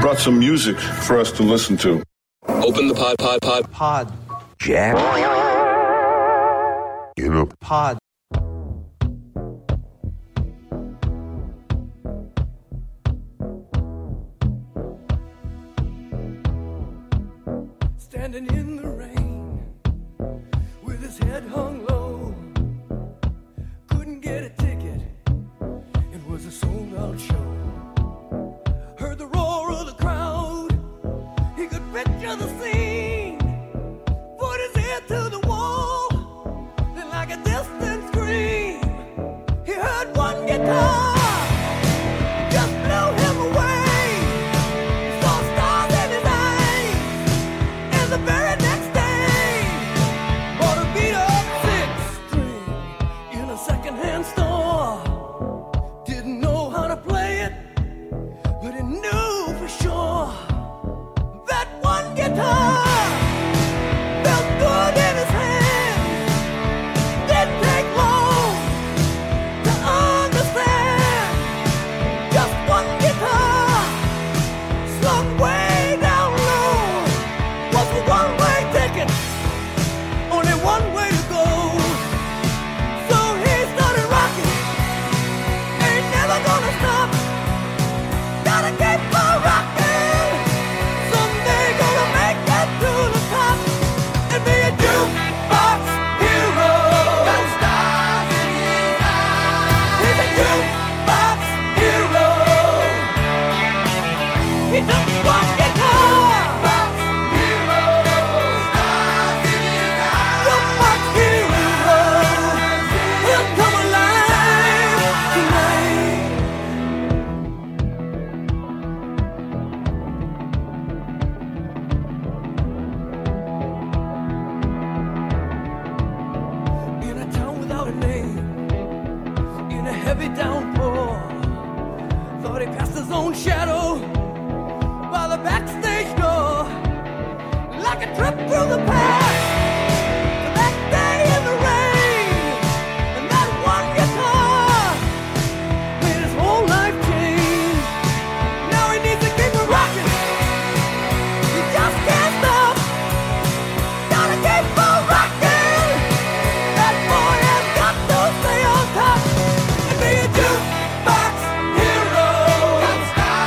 brought some music for us to listen to. Open the pod. Jack. You know. Pod. Standing in the rain with his head hung low, couldn't get a ticket, it was a sold out show. Heard the roar of the crowd, he could picture the scene, put his ear to the wall, then like a distant scream, he heard one guitar.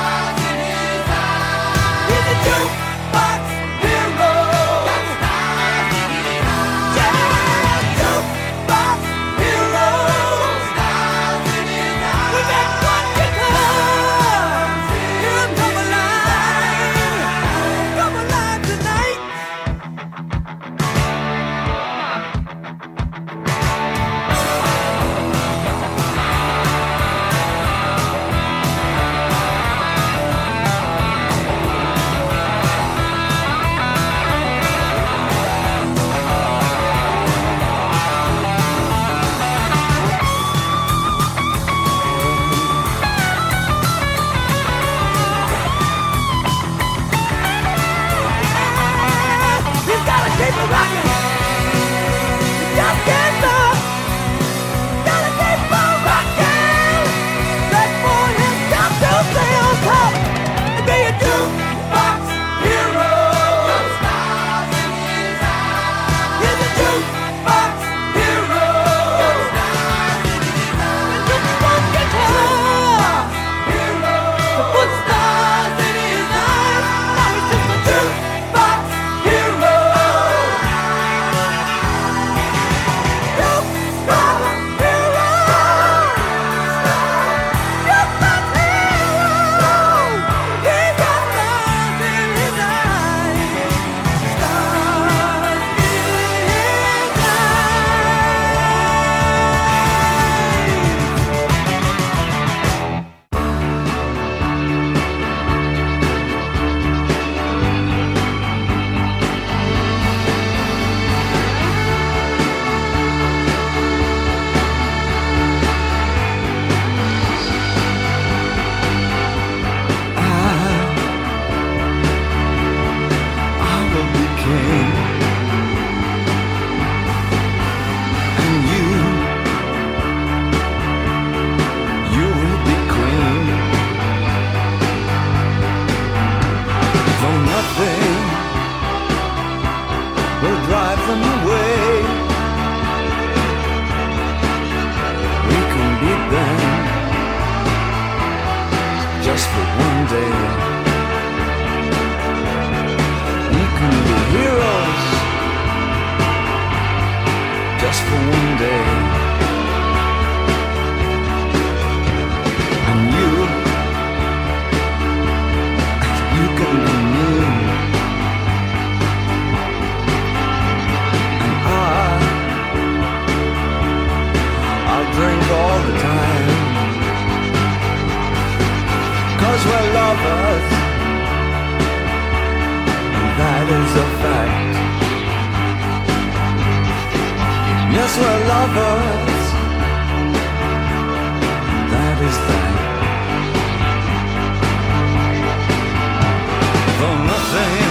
Jukebox hero. lovers, and that is a fact. Yes, we're lovers, that is that. Though nothing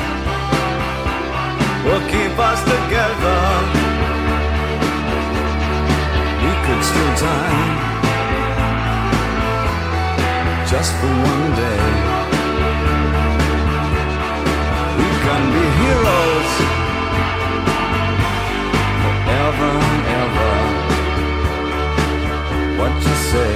will keep us together, we could still die just for one day. We can be heroes forever and ever. What you say?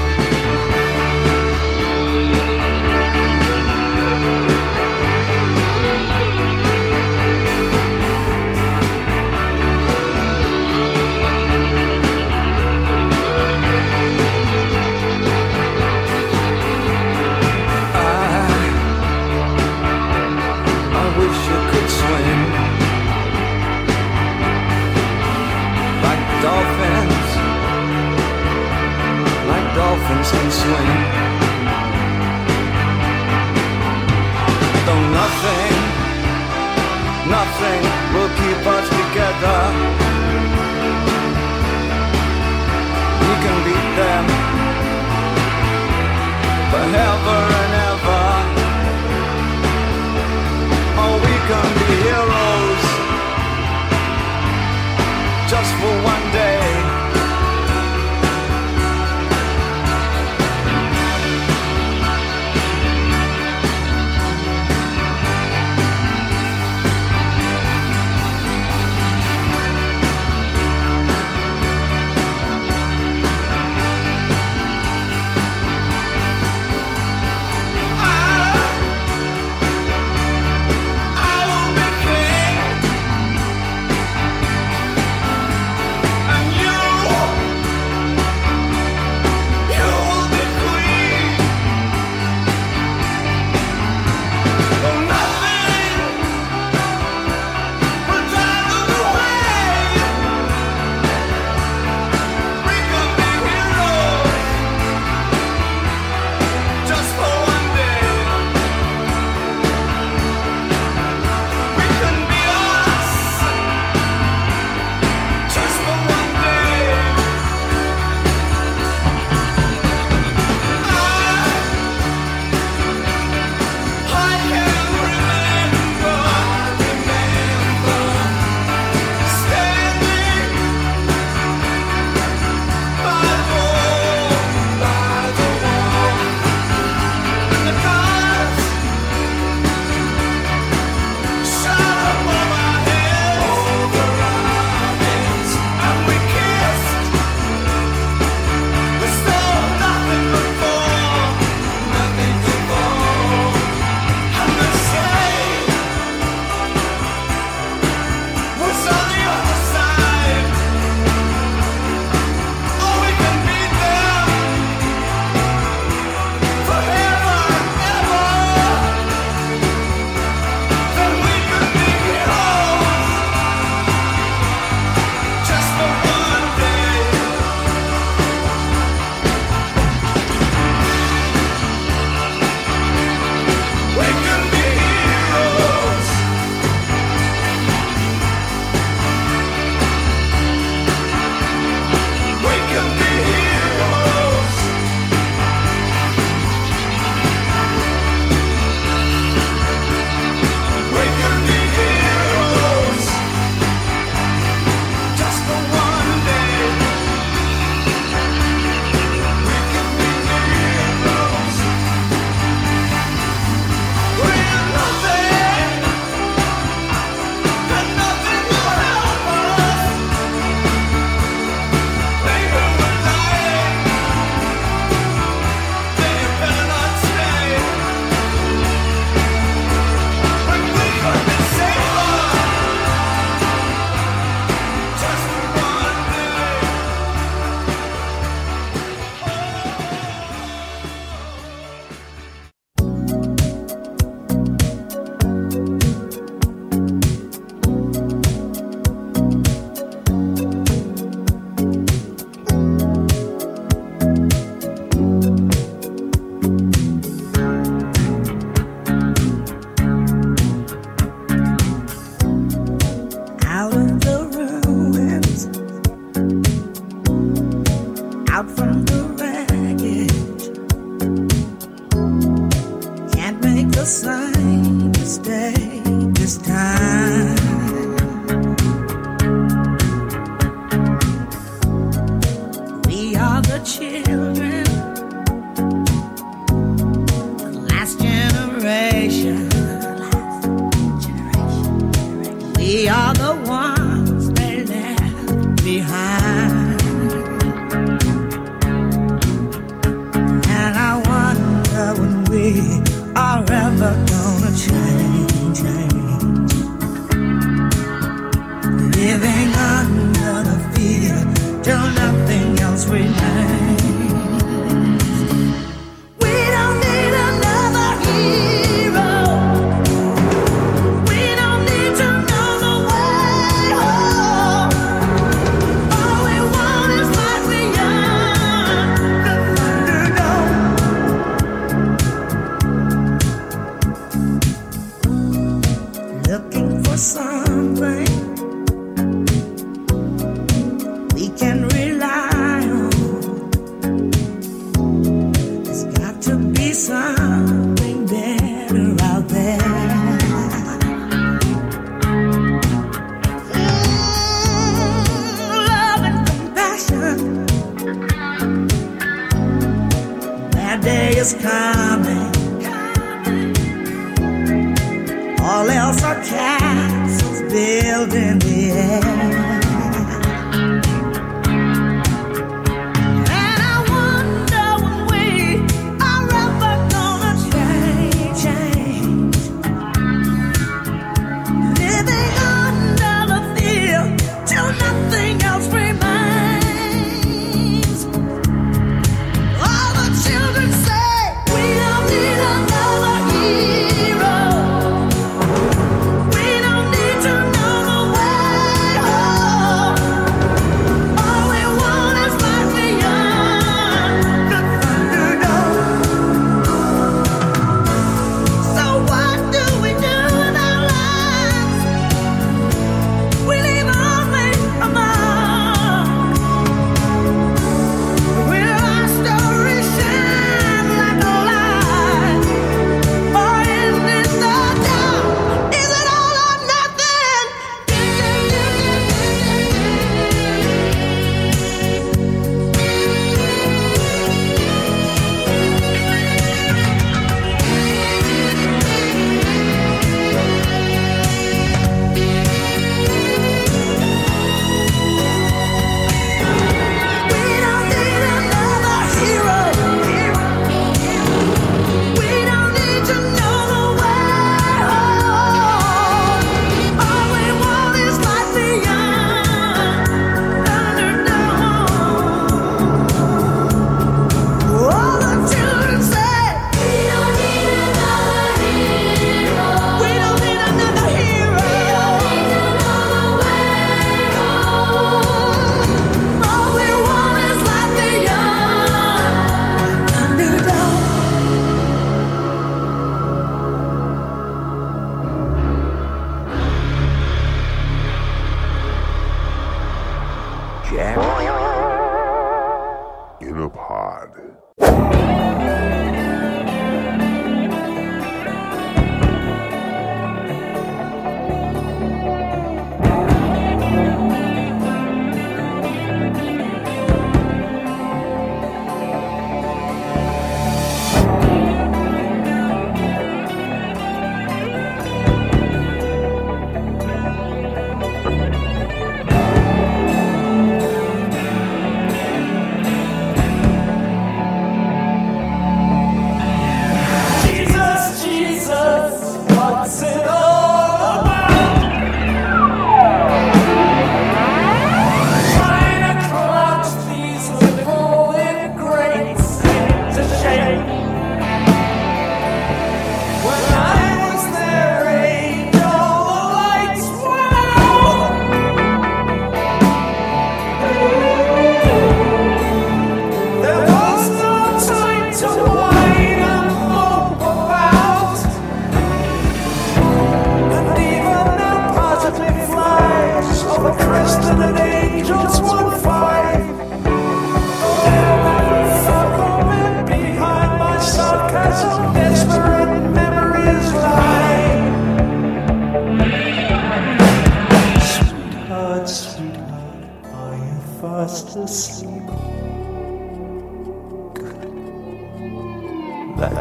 Dolphins can swim. Though nothing will keep us together. We can beat them forever and ever. Oh, we can be heroes just for one day. the same mistake this time. We are the children, the last generation. We are the ones they left behind. And I wonder when we are ever gonna change. Living under the fear till nothing else remains. We don't need another hero. We don't need to know the way home. All we want is life beyond the Thunderdome. Looking for something we can rely on. There's got to be something better out there. Love and compassion. That day is coming. All else are castles built in the air. And I wonder when we are ever gonna change. Living under the fear till nothing else remains. All the children say we don't need another hero. We don't need to know the way home.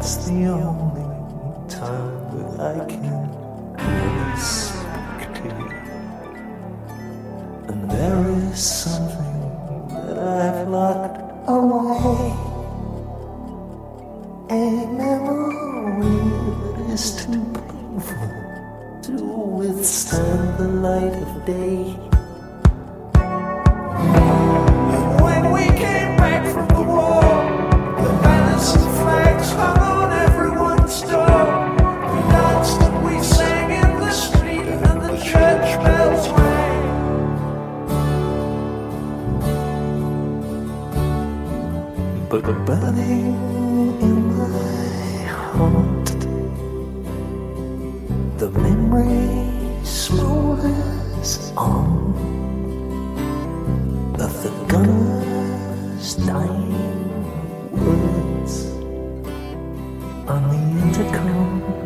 That's the only time that I can really speak to you. And there is something that I've locked away, a memory that is too painful to withstand the light of day. When we came back from the war, the banners and flags hung on everyone's door. We danced and we sang in the street, and the church bells rang. But burning in my heart, the memory smolders on of the gunner's dying words on the intercom.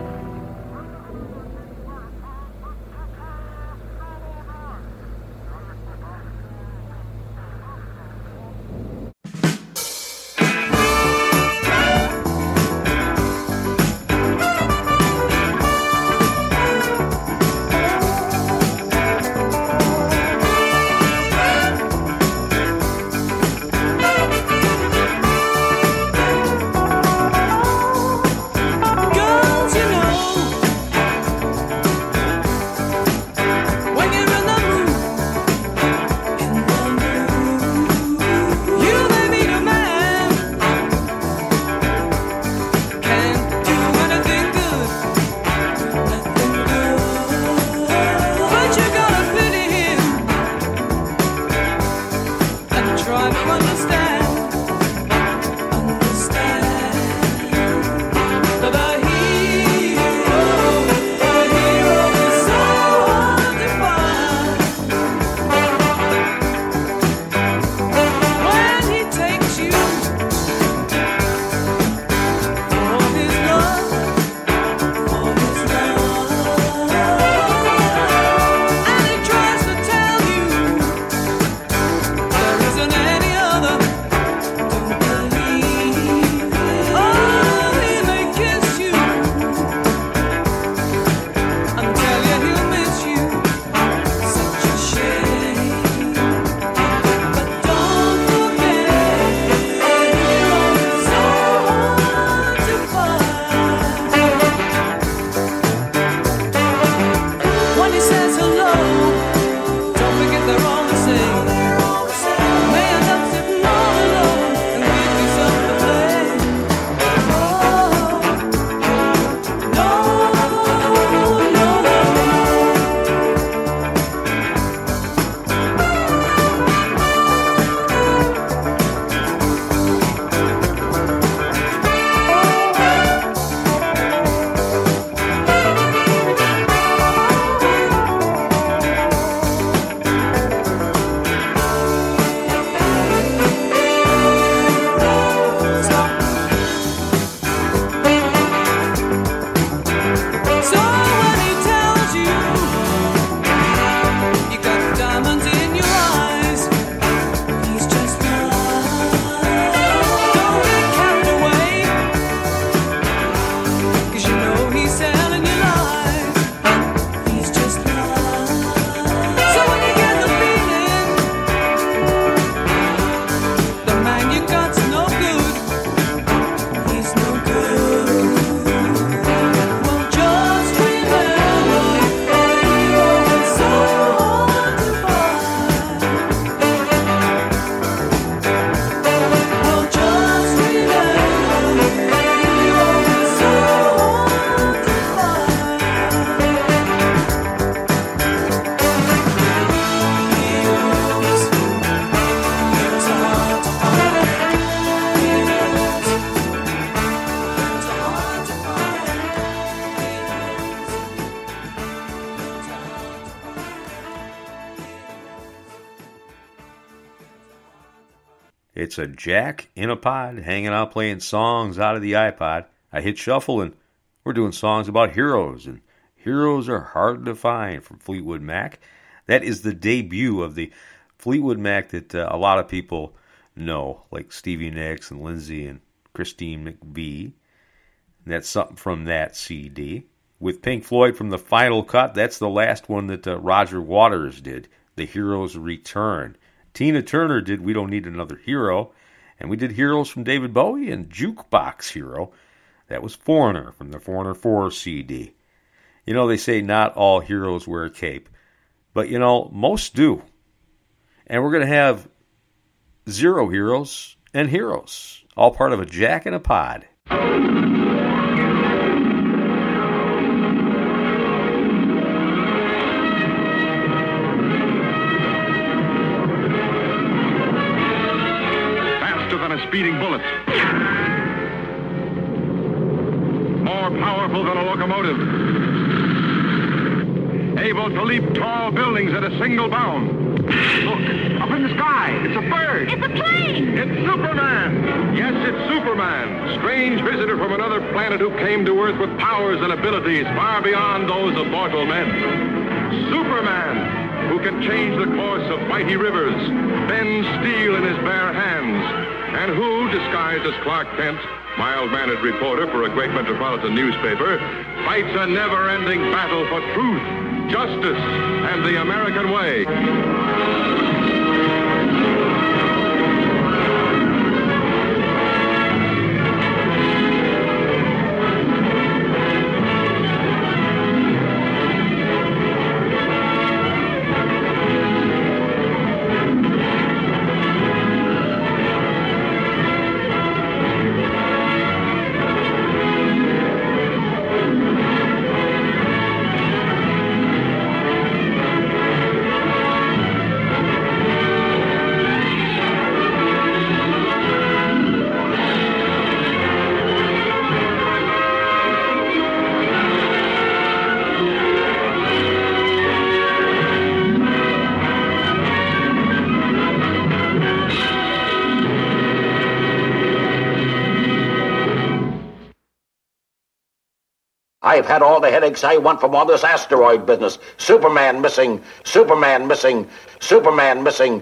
It's a jack in a pod, hanging out playing songs out of the iPod. I hit shuffle and we're doing songs about heroes, and heroes are hard to find from Fleetwood Mac. That is the debut of the Fleetwood Mac that a lot of people know, like Stevie Nicks and Lindsay and Christine McVie. And that's something from that CD. With Pink Floyd from the final cut, that's the last one that Roger Waters did, The Heroes Return. Tina Turner did We Don't Need Another Hero, and we did Heroes from David Bowie and Jukebox Hero. That was Foreigner from the Foreigner 4 CD. You know, they say not all heroes wear a cape, but you know, most do. And we're going to have Zero Heroes and Heroes, all part of a Jack in a Pod. A speeding bullet. More powerful than a locomotive. Able to leap tall buildings at a single bound. Look, up in the sky. It's a bird. It's a plane! It's Superman. Yes, it's Superman. Strange visitor from another planet who came to Earth with powers and abilities far beyond those of mortal men. Superman, who can change the course of mighty rivers, bend steel in his bare hands, and who, disguised as Clark Kent, mild-mannered reporter for a great metropolitan newspaper, fights a never-ending battle for truth, justice, and the American way. I've had all the headaches I want from all this asteroid business. Superman missing, Superman missing, Superman missing.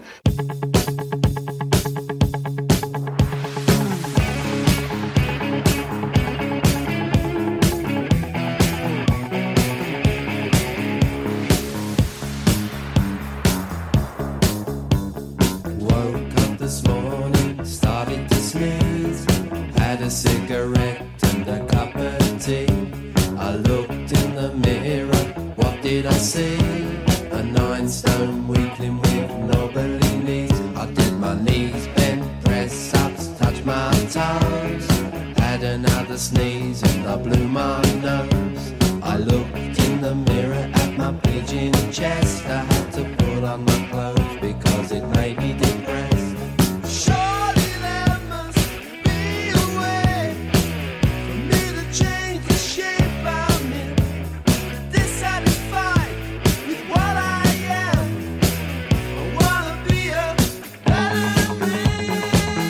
Woke up this morning, started to sneeze. Had a cigarette and a cup of tea. I looked in the mirror, what did I see? A 9-stone weakling with knobbly knees. I did my knees bend, press-ups, touch my toes. Had another sneeze and I blew my nose. I looked in the mirror at my pigeon chest. I had to put on my clothes because it made me depressed. Surely there must be a way for me to change the shape I'm in. Dissatisfied with what I am, I wanna be a better man.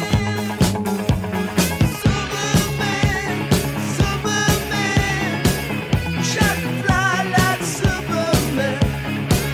Superman, Superman, wish I could fly like Superman.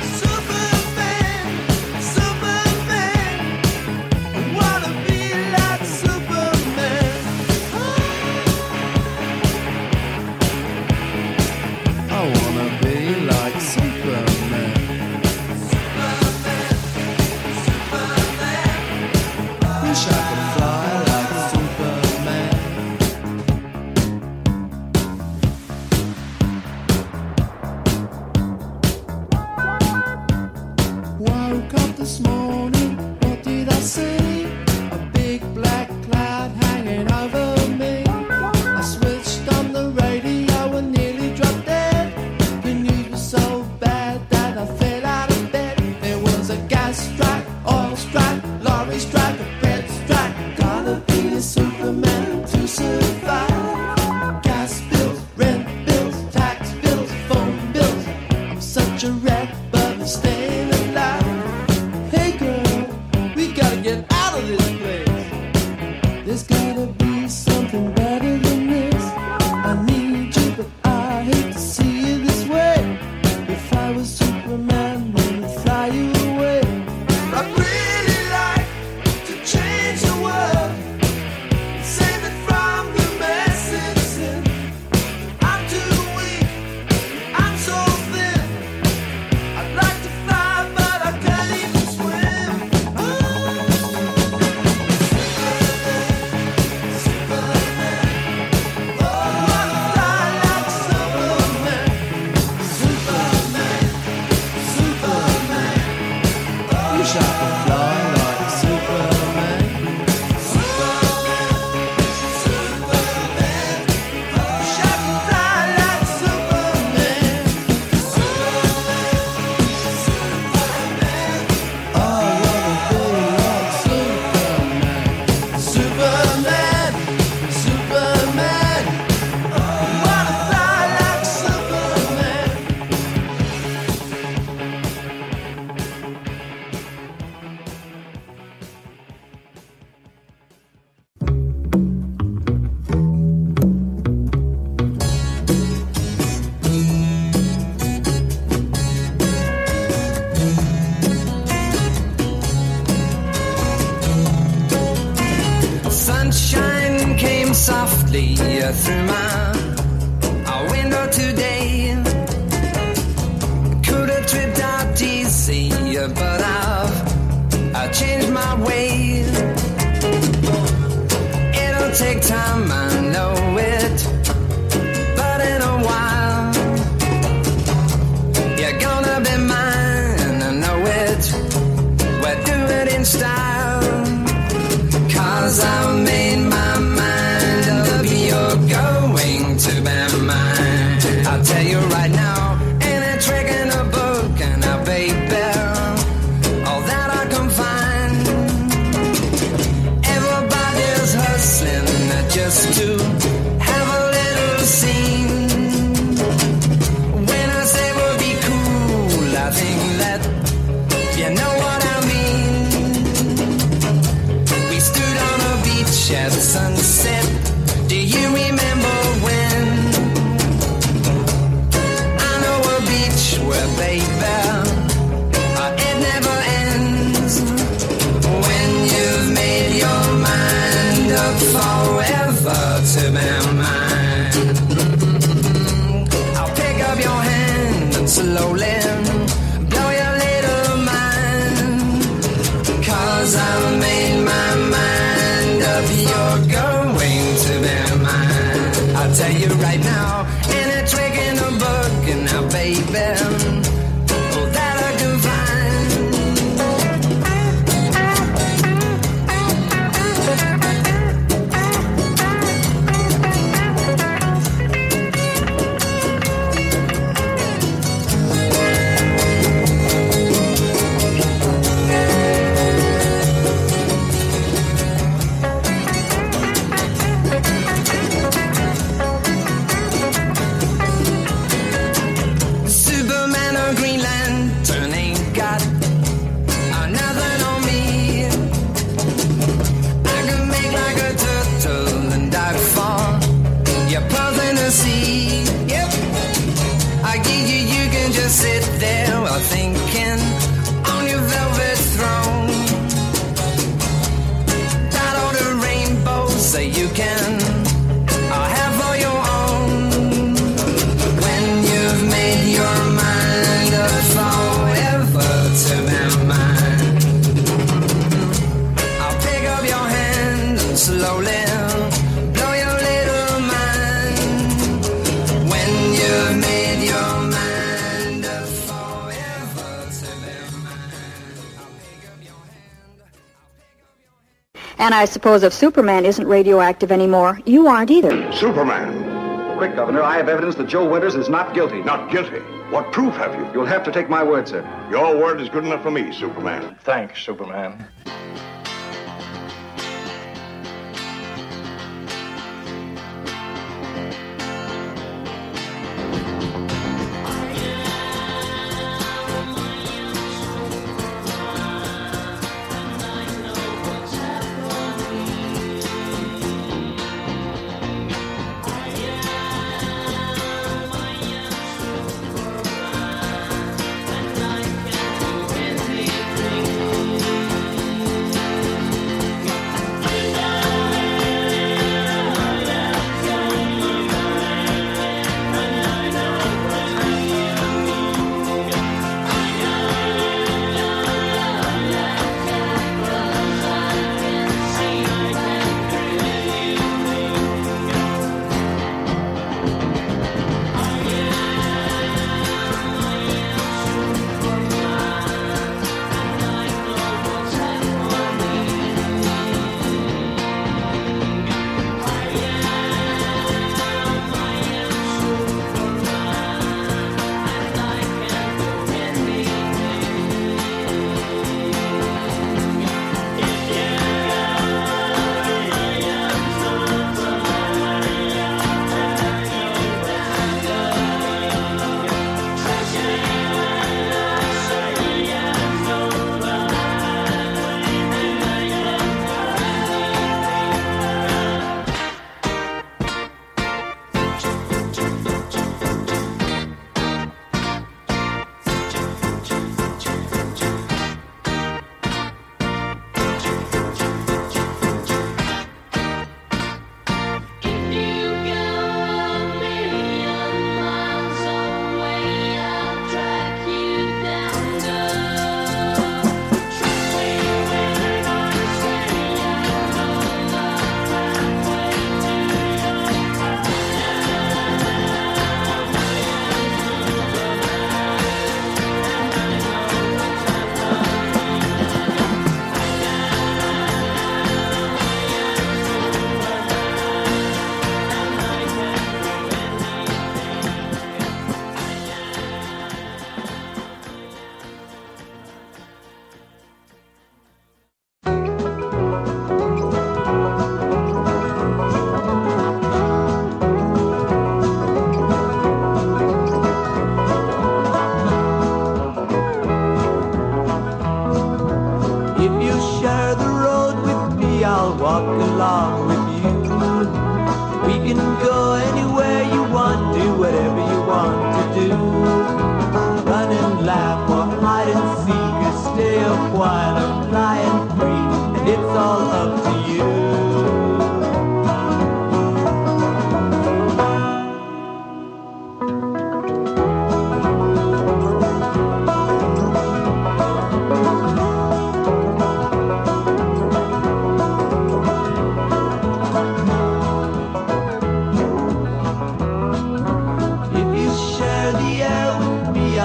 out today. Could have tripped out DC, but I've changed my way. It'll take time, I know it, but in a while you're gonna be mine, I know it. We'll do it in style, 'cause I've made my mind up, you're going to be mine. I'll tell you right now, ain't a trick in a book, and a baby, all that I can find. Everybody's hustling just to have a little scene. When I say we'll be cool, I think that you know what I mean. We stood on a beach at sunset. Do you remember when? I know a beach where, baby, it never ends. When you've made your mind up forever to be mine, I'll pick up your hand and slowly blow your little mind. 'Cause I've made my mind up, you're going to be mine. I'll tell you right now, ain't a trick in a book, and now, baby, all that I can find. Superman or Green Lantern ain't got nothing on me. I can make like a turtle and dive for your pearls in the sea. Yep, I give you can just sit there while thinking on your velvet throne. Got all the rainbows that you can have for your own. When you've made your mind up forever to be mine, I'll pick up your hand and slowly blow your little mind. When you've made your mind up forever to be mine, I'll pick up your hand. And I suppose if Superman isn't radioactive anymore, you aren't either. Superman. Quick, Governor, I have evidence that Joe Winters is not guilty. Not guilty. What proof have you? You'll have to take my word, sir. Your word is good enough for me, Superman. Thanks, Superman.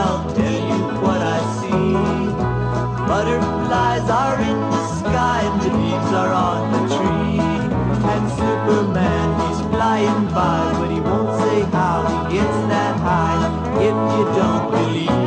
I'll tell you what I see. Butterflies are in the sky and the leaves are on the tree. And Superman, he's flying by, but he won't say how he gets that high. If you don't believe.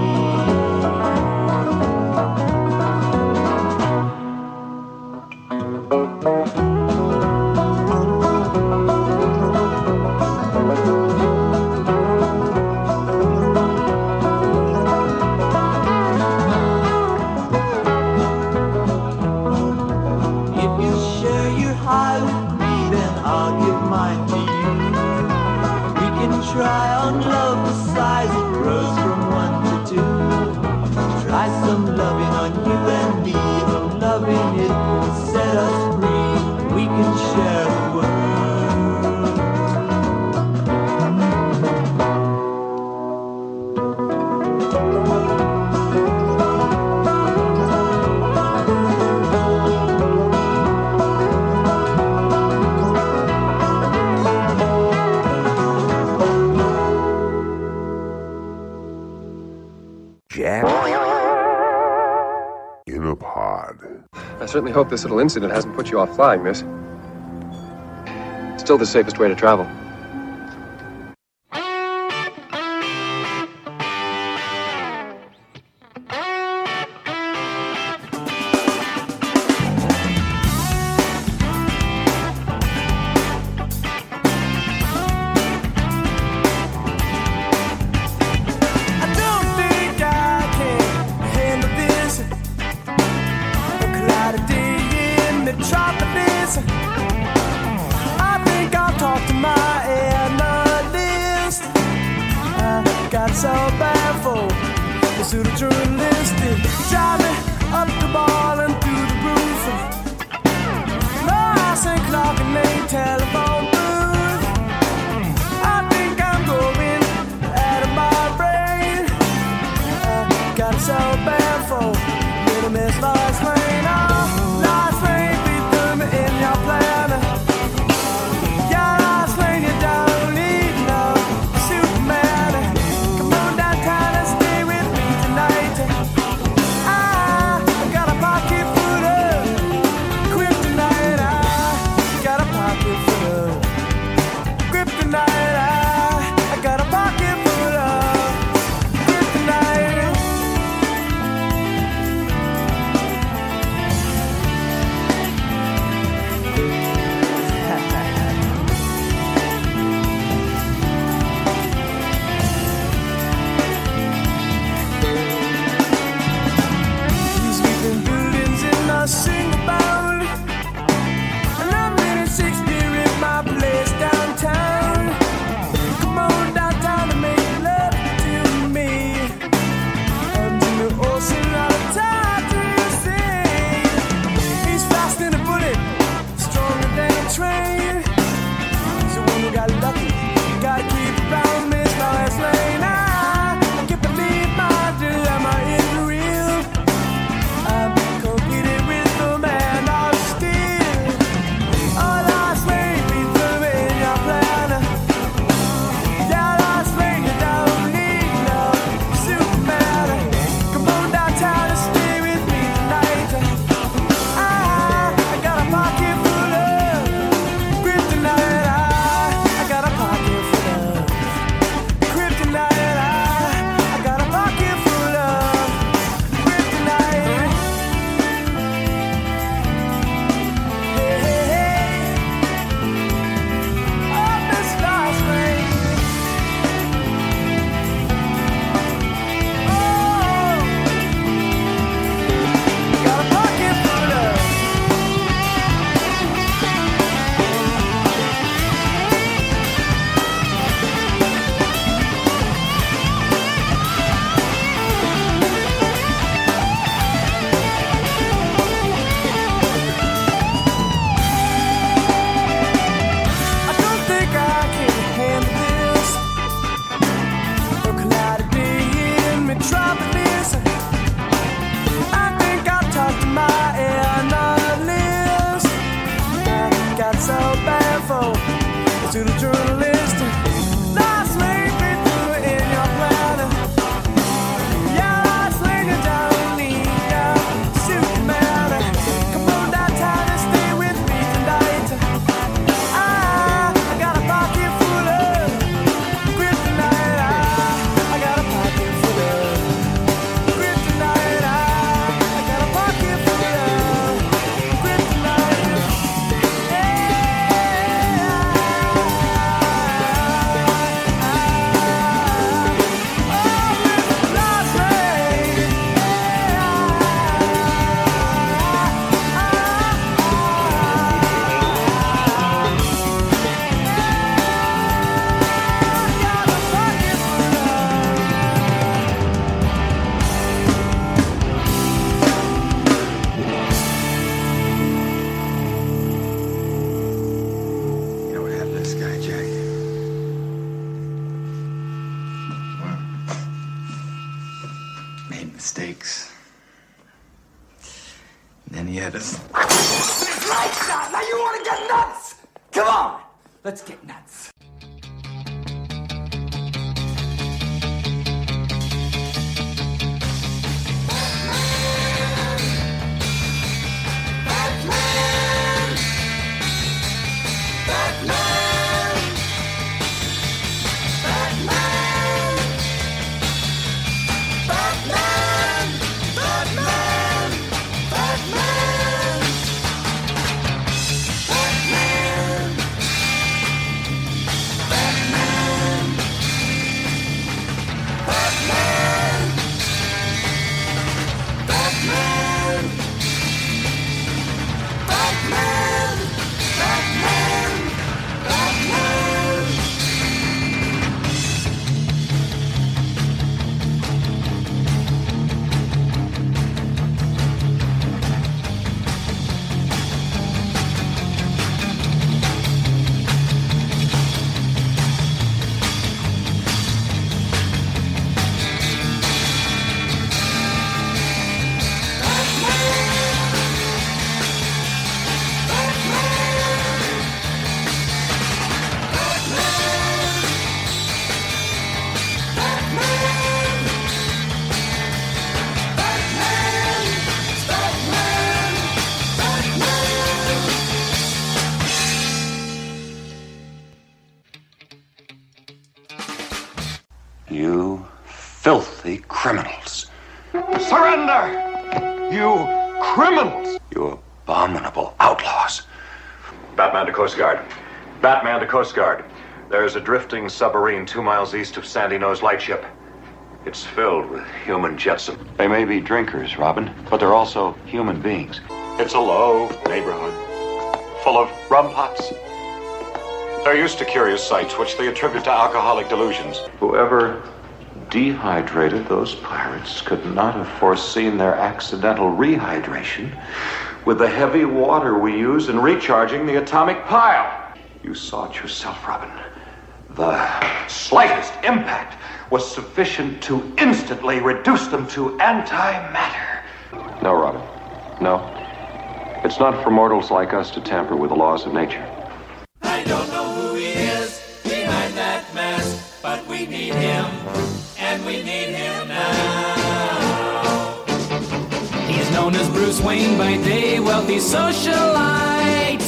Try on love the size it grows from 1 to 2. Try some loving on you and me. From loving it will set us free. We can share the world. In a pod. I certainly hope this little incident hasn't put you off flying, miss. Still the safest way to travel. mistakes. And then he had us. Right shot! Now you want to get nuts! Come on! Let's get nuts. You filthy criminals. Surrender! You criminals! You abominable outlaws. Batman to Coast Guard. Batman to Coast Guard. There's a drifting submarine 2 miles east of Sandy Nose Lightship. It's filled with human jetsam. They may be drinkers, Robin, but they're also human beings. It's a low neighborhood, full of rum pots. They're used to curious sights, which they attribute to alcoholic delusions. Whoever dehydrated those pirates could not have foreseen their accidental rehydration with the heavy water we use in recharging the atomic pile. You saw it yourself, Robin. The slightest impact was sufficient to instantly reduce them to antimatter. No, Robin. No. It's not for mortals like us to tamper with the laws of nature. I don't know who he is behind that mask, but we need him, and we need him now. He's known as Bruce Wayne by day, wealthy socialite.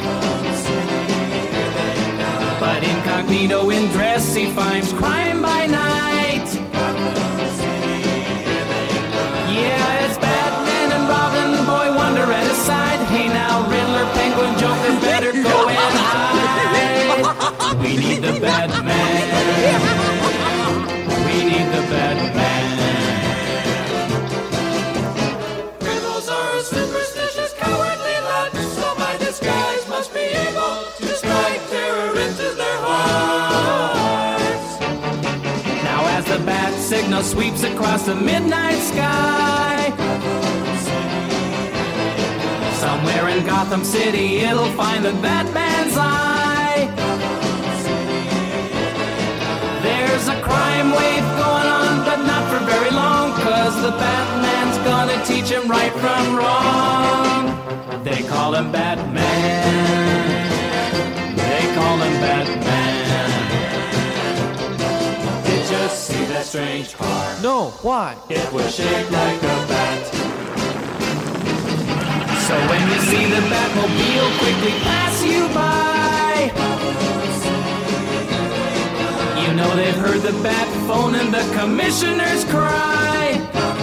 But incognito in dress, he finds crime by night. Yeah, it's Batman and Robin, Boy Wonder at his side. Hey now, Riddler, Penguin, Joker, better go and hide. We need the Batman. We need the Batman. Criminals are a superstitious, cowardly lot, so by disguise must be able to strike terror into their hearts. Now as the bat signal sweeps across the midnight sky, somewhere in Gotham City it'll find the Batman's eye. There's a crime wave going on, but not for very long, 'cause the Batman's gonna teach him right from wrong. They call him Batman. They call him Batman. Did you see that strange car? No, why? It was shaped like a bat. So when you see the Batmobile quickly pass you by, you know they've heard the bat phone and the commissioner's cry.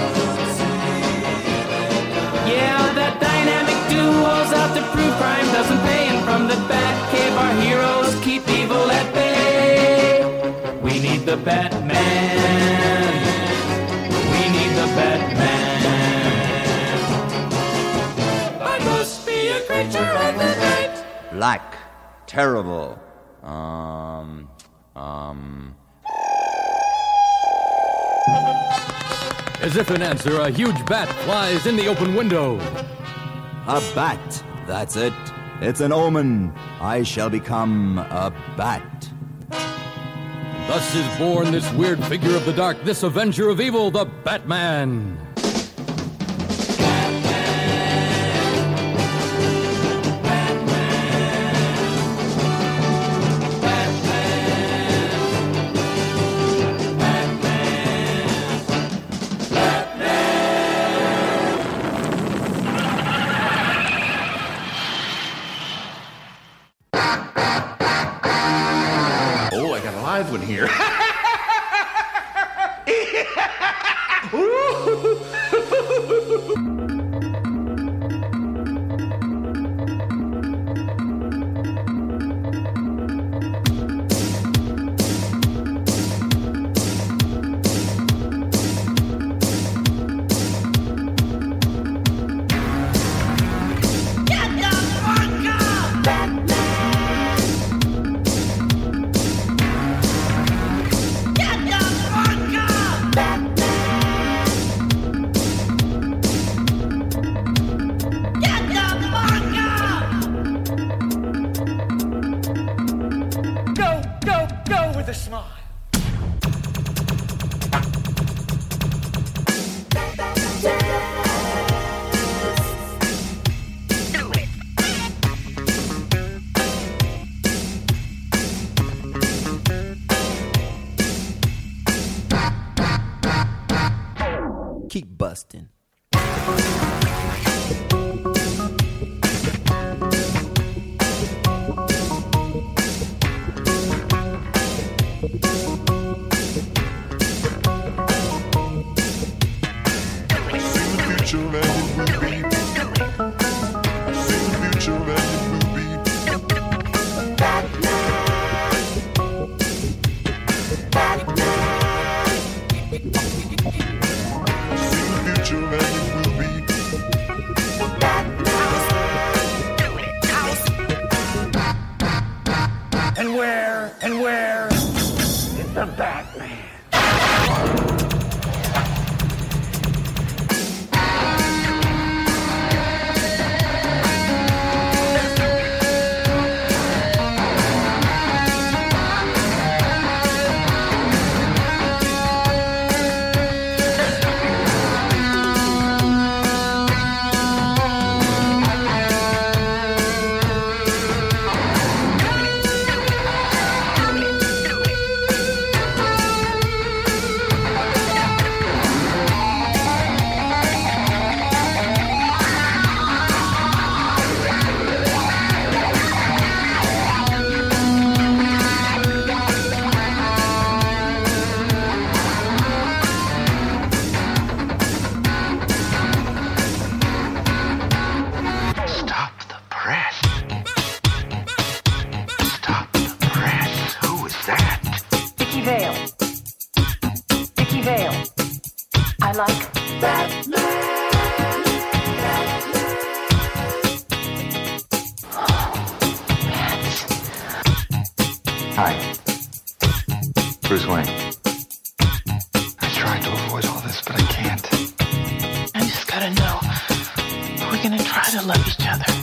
Yeah, that dynamic duo's out to prove crime doesn't pay, and from the Batcave our heroes keep evil at bay. We need the Batman. We need the Batman. I must be a creature of the night. Black, terrible. As if in answer, a huge bat flies in the open window. A bat, that's it. It's an omen. I shall become a bat. Thus is born this weird figure of the dark, this avenger of evil, the Batman. Oh, I got a live one here. Go with a smile. Keep busting. And where is the Batman? I like Batman. Hi. Bruce Wayne. I tried to avoid all this, but I can't. I just gotta know, are we gonna try to love each other?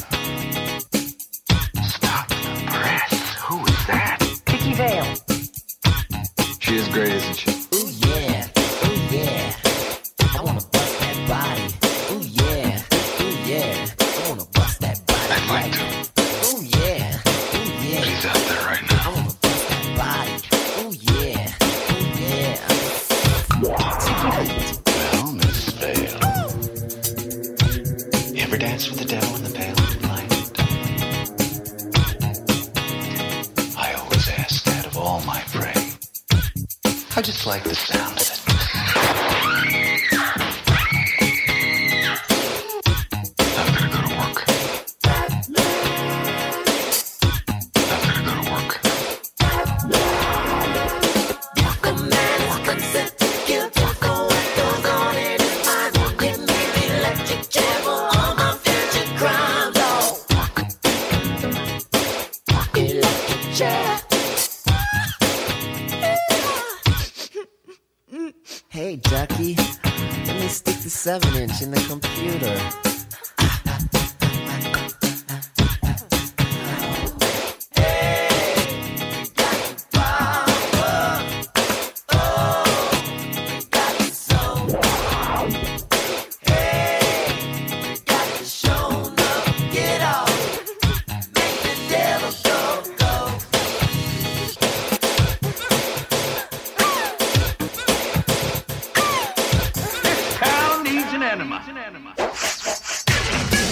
Stop the press. Who is that? Vicky Vale. She is great, isn't she? Ooh yeah, ooh yeah. I wanna bust that body. Ooh yeah, ooh yeah. I wanna bust that body. I'd like to. Ooh yeah, ooh yeah. But he's out there right now. I wanna bust that body. Ooh yeah, ooh yeah. Well, Miss Vale. You ever dance with the devil in the pale moonlight? I always ask that of all my prey. I just like the sound of it. I've got to go to work. I've got to go to work. Hey, Ducky, let me stick the 7-inch in the computer.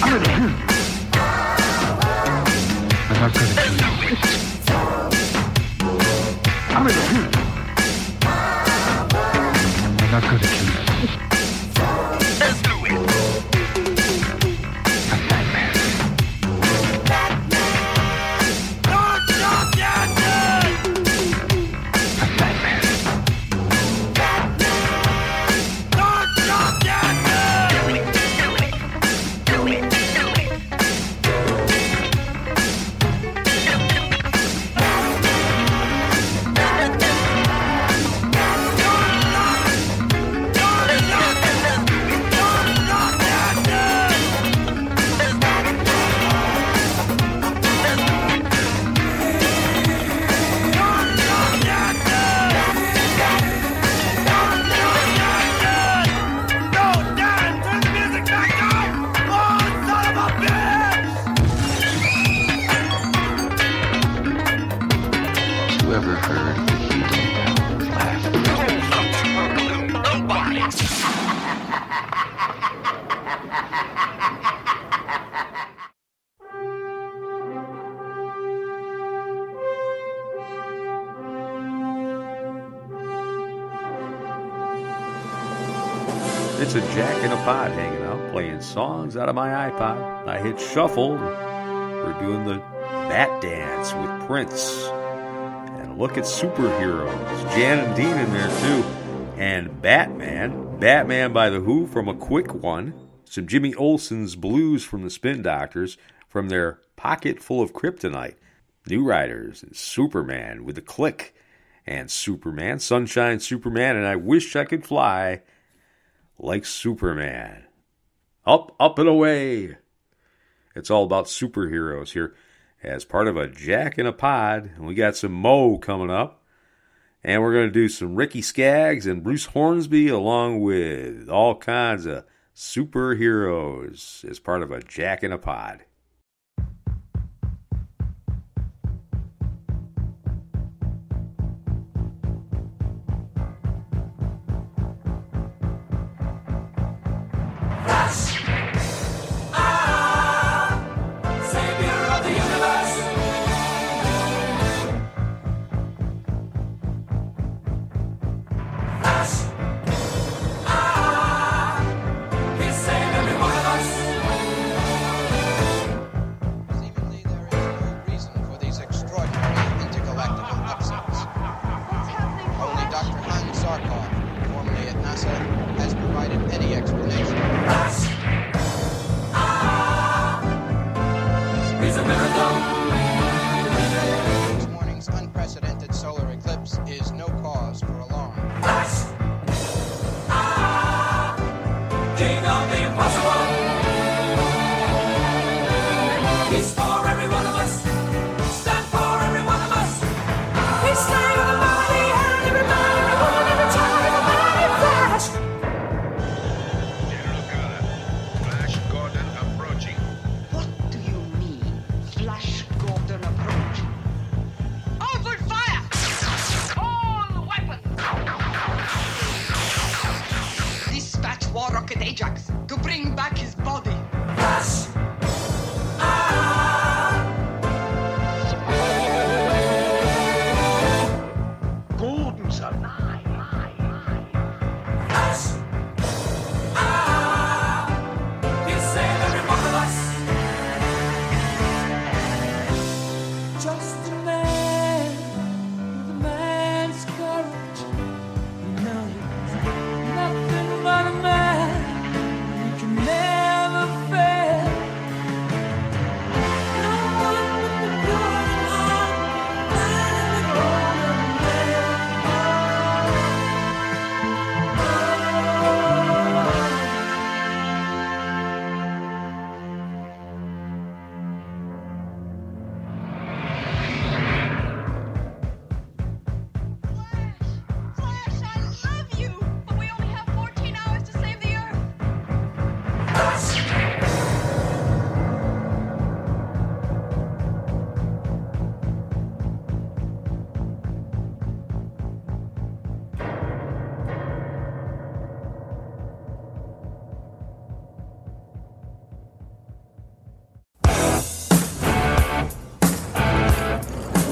It's a Jack in a Pod hanging out, playing songs out of my iPod. I hit shuffle. We're doing the Bat Dance with Prince. And look at superheroes. Jan and Dean in there too. And Batman. Batman by The Who from A Quick One. Some Jimmy Olsen's Blues from the Spin Doctors from their Pocket Full of Kryptonite. New Riders and Superman with a Click. And Superman, Sunshine Superman, and I Wish I Could Fly like Superman. Up, up and away. It's all about superheroes here as part of a Jack in a Pod. And we got some Mo coming up. And we're going to do some Ricky Skaggs and Bruce Hornsby along with all kinds of superheroes as part of a Jack in a Pod.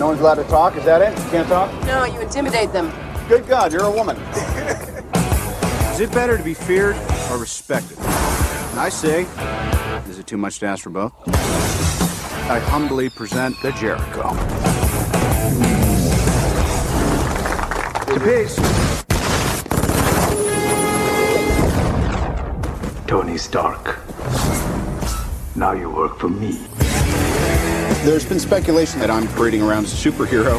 No one's allowed to talk, is that it? You can't talk? No, you intimidate them. Good God, you're a woman. Is it better to be feared or respected? And I say, is it too much to ask for both? I humbly present the Jericho. To peace. Tony Stark. Now you work for me. There's been speculation that I'm parading around as a superhero.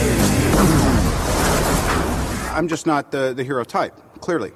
I'm just not the hero type, clearly.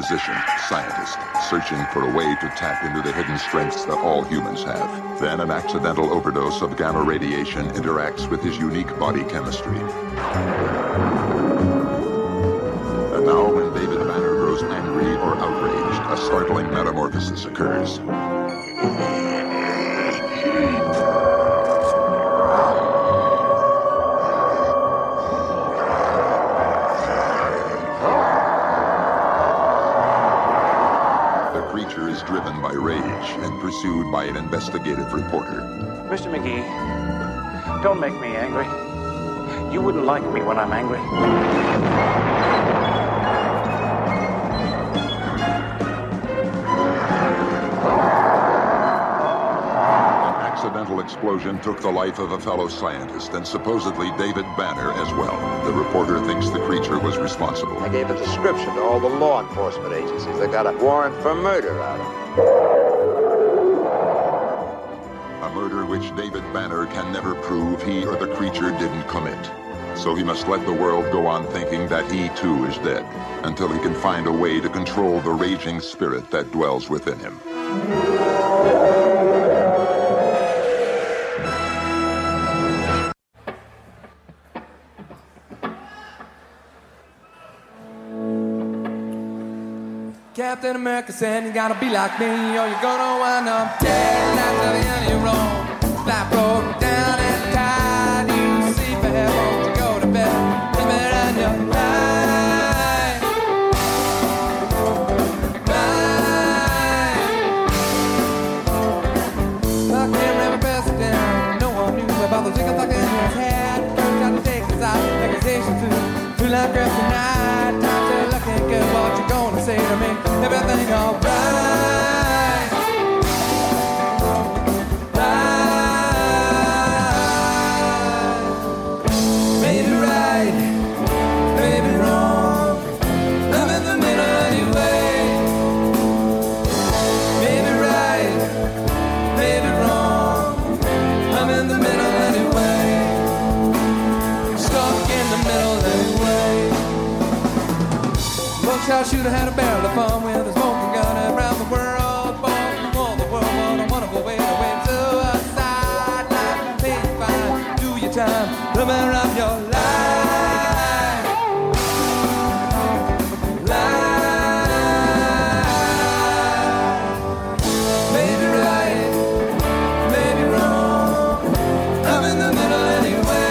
physician, scientist, searching for a way to tap into the hidden strengths that all humans have. Then an accidental overdose of gamma radiation interacts with his unique body chemistry. And now, when David Banner grows angry or outraged, a startling metamorphosis occurs. Is driven by rage and pursued by an investigative reporter. Mr. McGee, don't make me angry. You wouldn't like me when I'm angry. An accidental explosion took the life of a fellow scientist and supposedly David Banner as well. The reporter thinks the creature was responsible. I gave a description to all the law enforcement agencies. They got a warrant for murder out of it. A murder which David Banner can never prove he or the creature didn't commit. So he must let the world go on thinking that he too is dead, until he can find a way to control the raging spirit that dwells within him. Captain America said you gotta be like me or you're gonna wind up dead. After the end you roll, flat broke down and tied. You sleep ahead, won't you go to bed? Keep it on your mind. I can't remember passing down. No one knew about the chicken fucking in his head. Got to take this out, accusation to feel like rest tonight. Time to look and get what you gonna say to me. Everything alright. Maybe right, maybe wrong. I'm in the middle anyway. Maybe right, maybe wrong. I'm in the middle anyway. Stuck in the middle anyway. Buckshot shooter had a barrel of fun with a smoking gun around the world. Born for the world, what a wonderful way to win suicide. Life pays fine, do your time, the matter of your life. Maybe right, maybe wrong. I'm in the middle anyway.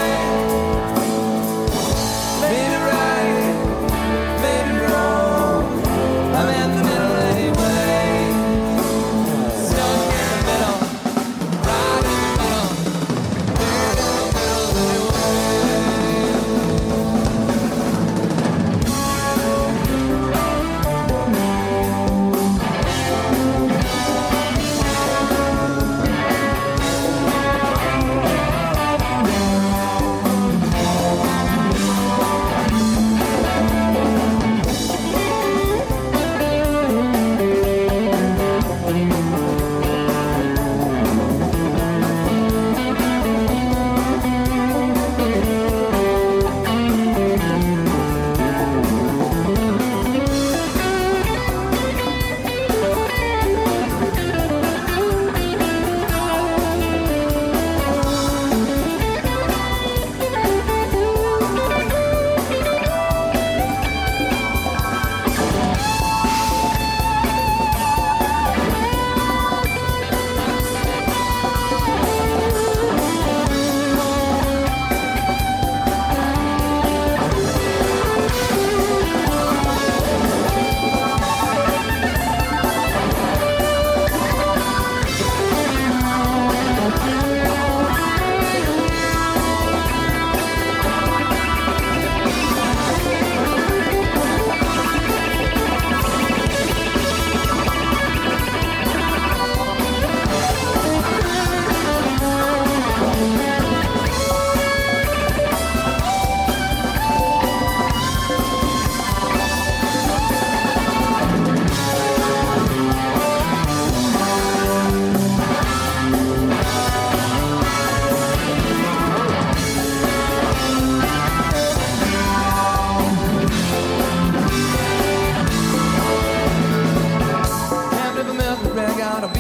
Maybe right, maybe wrong. I'm in the middle anyway. Stuck in the middle, right in the middle. In the middle anyway.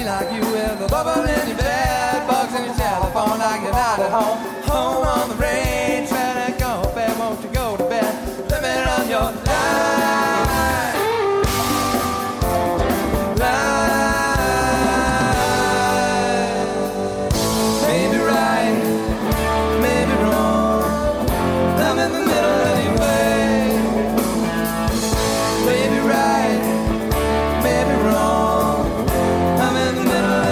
like you with a bubble in your bed, bugs in your telephone like you're not at home. Home on the range, trying to go bed, won't you go to bed? Let me run your line. Maybe right, maybe wrong. I'm in the middle anyway. Maybe right, maybe wrong. I'm in the middle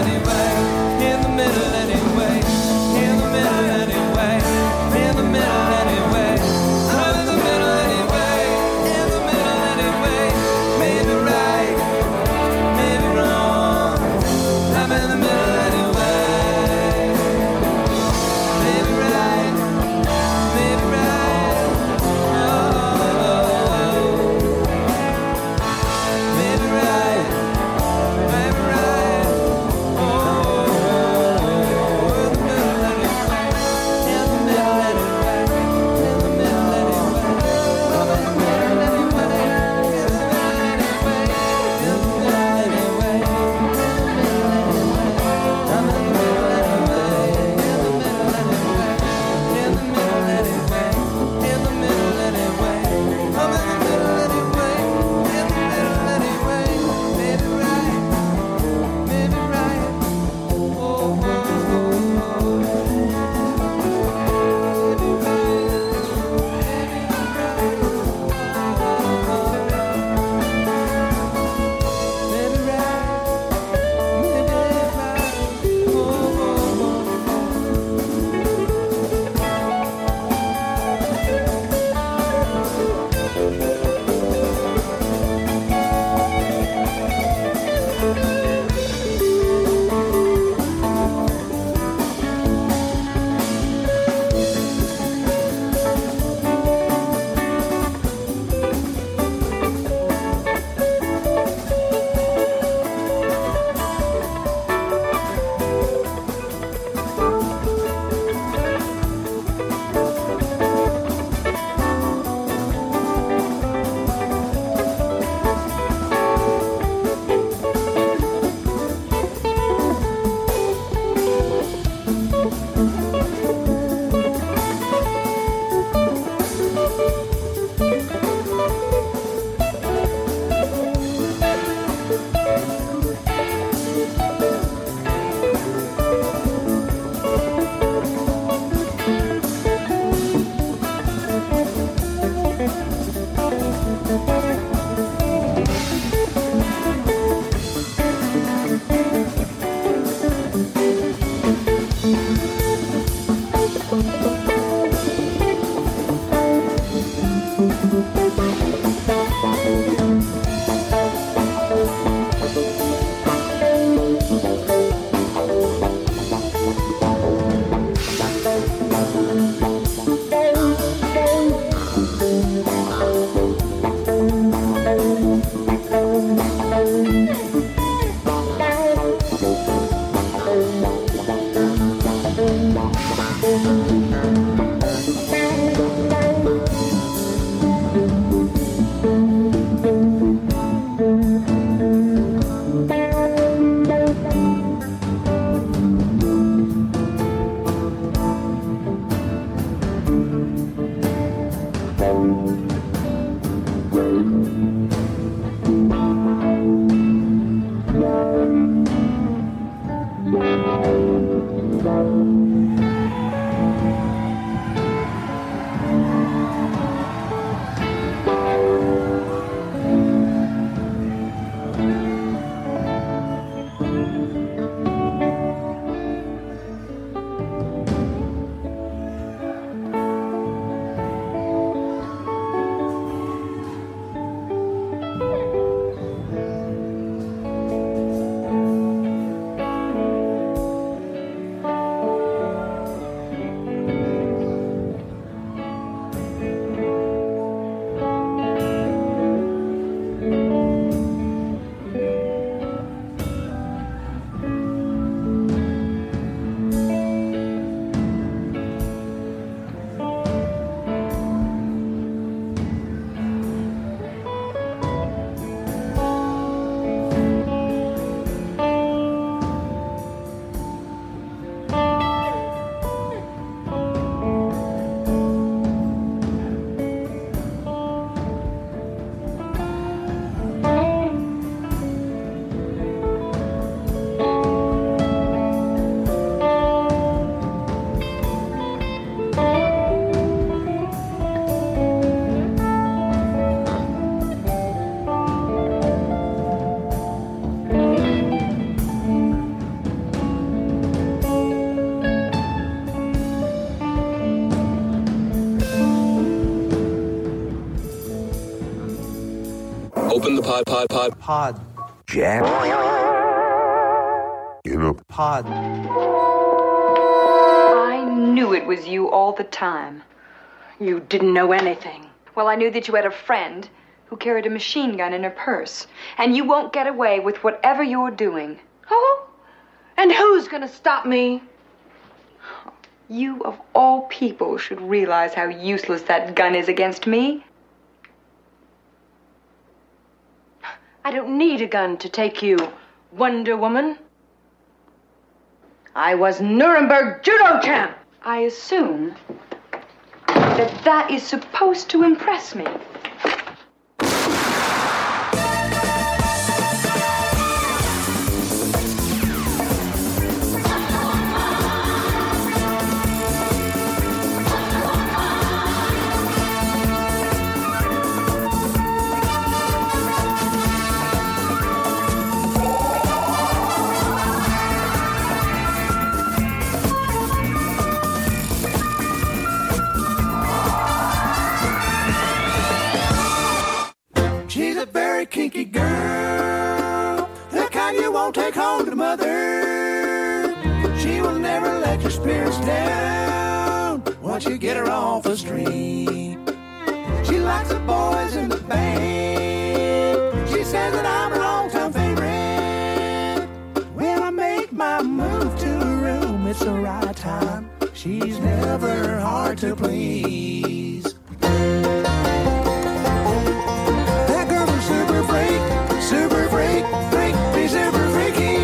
Pod. Jack in a Pod. I knew it was you all the time. You didn't know anything. Well, I knew that you had a friend who carried a machine gun in her purse. And you won't get away with whatever you're doing. Oh? And who's gonna stop me? You, of all people, should realize how useless that gun is against me. I don't need a gun to take you, Wonder Woman. I was Nuremberg judo champ. I assume that is supposed to impress me. She's a very kinky girl, the kind you won't take home to mother. She will never let your spirits down once you get her off the street. She likes the boys in the band. She says that I'm her all-time favorite. When I make my move to her room, it's the right time. She's never hard to please. Super freak, be super freaky,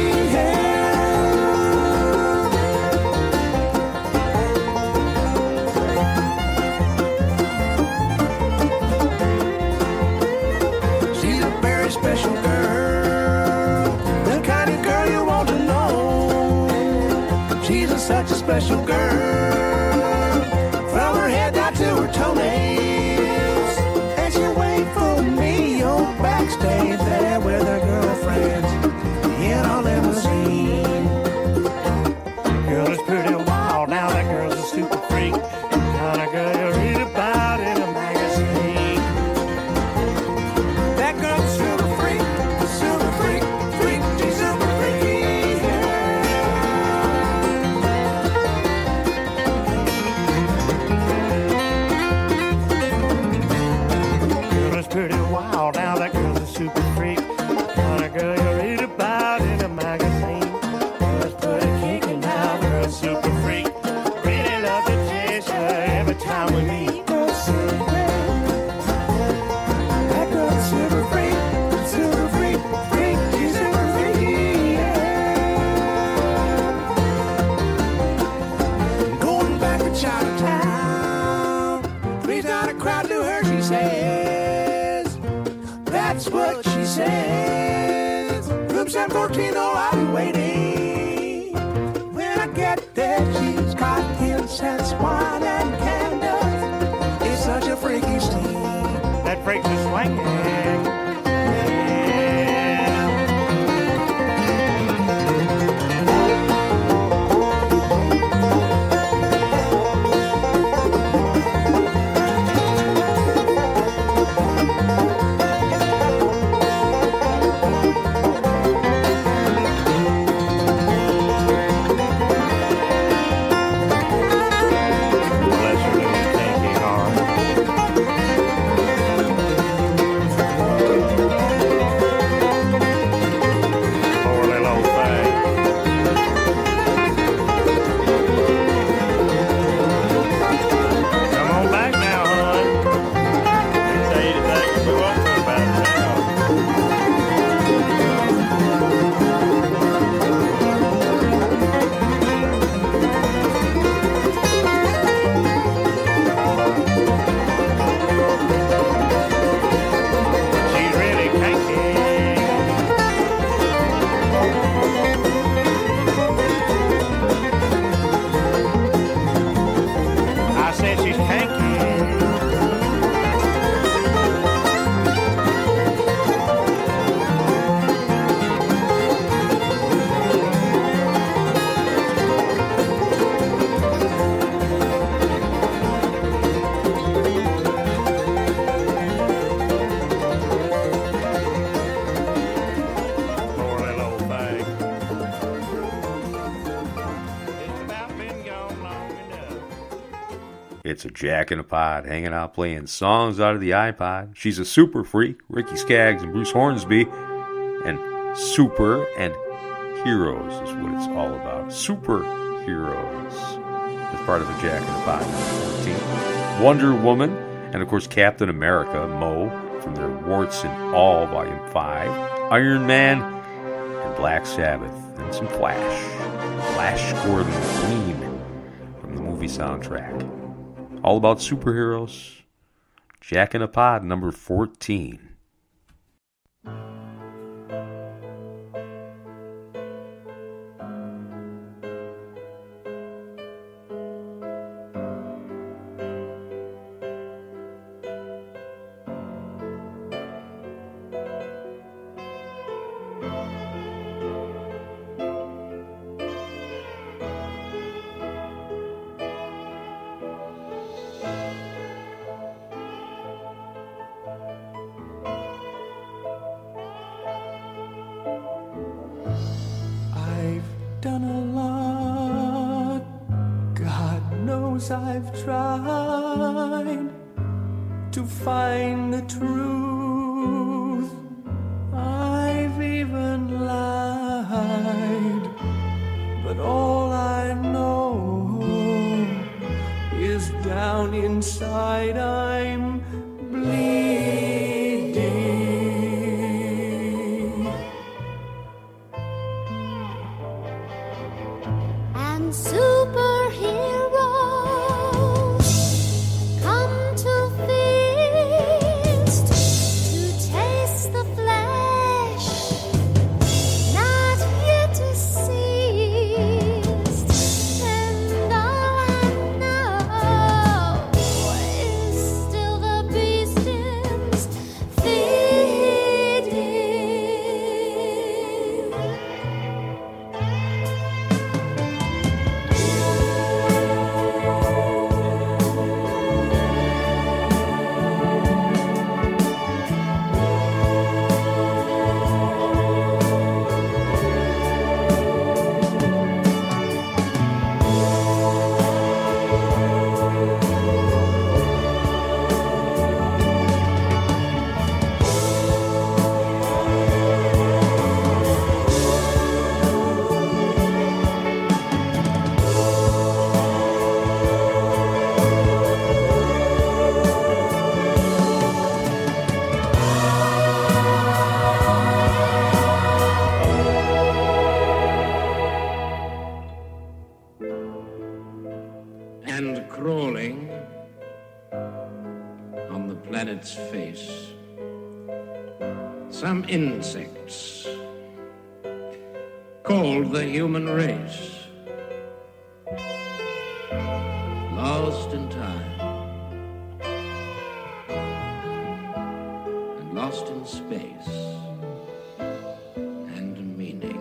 She's a very special girl, the kind of girl you want to know. She's such a special girl, from her head down to her toenails. And she'll wait for me on backstage there with her girlfriends in a limousine. Girl is pretty wild, now that girl's a super freak, kind of girl you read about in a magazine. That girl's a super freak, she's super freaky. Girl is pretty wild, now that girl's a super freak, kind of girl you read about in a magazine. Girl's pretty kinky now, girl's super freak, really love to chase her every time we meet. That girl's super freak, she's super freaky. Going back to Chinatown, three's not a crowd to her, she says. That's what she says. Room 714, oh, I'll be waiting. When I get there, she's got incense, wine, and candles. It's such a freaky scene. That freaks are swinging. Bless her little kinky heart. It's a Jack in a Pod hanging out playing songs out of the iPod. She's a super freak, Ricky Skaggs and Bruce Hornsby. And super and heroes is what it's all about. Superheroes as part of a Jack in a Pod number 14. Wonder Woman, and of course Captain America, Mo, from their Warts and All, Volume 5. Iron Man, and Black Sabbath, and some Flash. Flash Gordon, Queen, from the movie soundtrack. All about superheroes. Jack in a Pod, number 14. Done a lot, God knows I've tried to find the truth. I've even lied, but all I know is down inside I'm bleeding. And superheroes come to feast, to taste the flesh, not yet deceased. And all I know is still the beast is feeding. And crawling on the planet's face, some insects called the human race, lost in time and lost in space and meaning.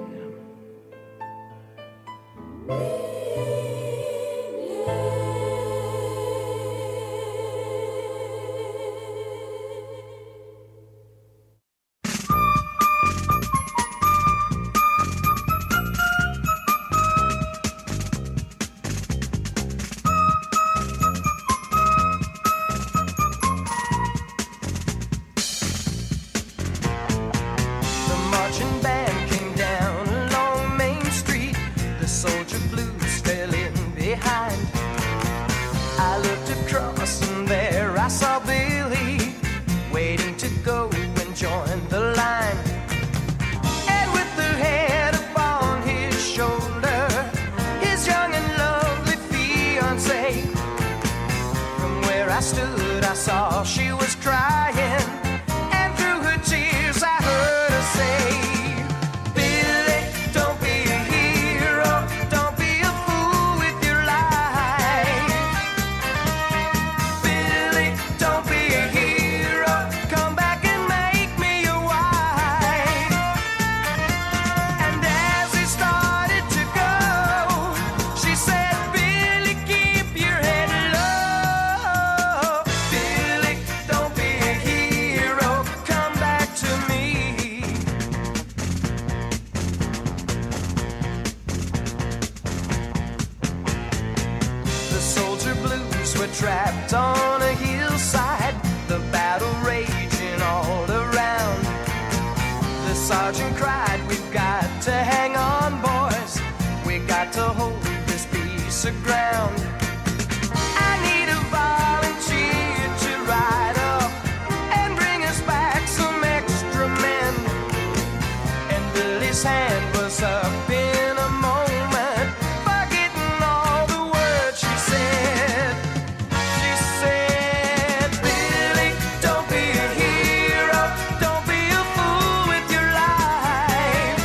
The marching band came down along Main Street. The soldier blues fell in behind. I looked across and there I saw Billy waiting to go and join the line. And with her head upon his shoulder, his young and lovely fiancée. From where I stood, I saw she was crying. And through her tears, I heard her say, Billy, don't be a hero. Don't be a fool with your life. Billy, don't be a hero. Come back and make me your wife. And as he started to go, she said, Billy, keep your head low. Billy, don't be a hero. trapped on a hillside, the battle raging all around. The sergeant cried, we've got to hang on, boys. We got to hold this piece of ground. I need a volunteer to ride up and bring us back some extra men. And Billy's hand was up in a moment, forgetting all the words she said. She said, Billy, don't be a hero, don't be a fool with your life.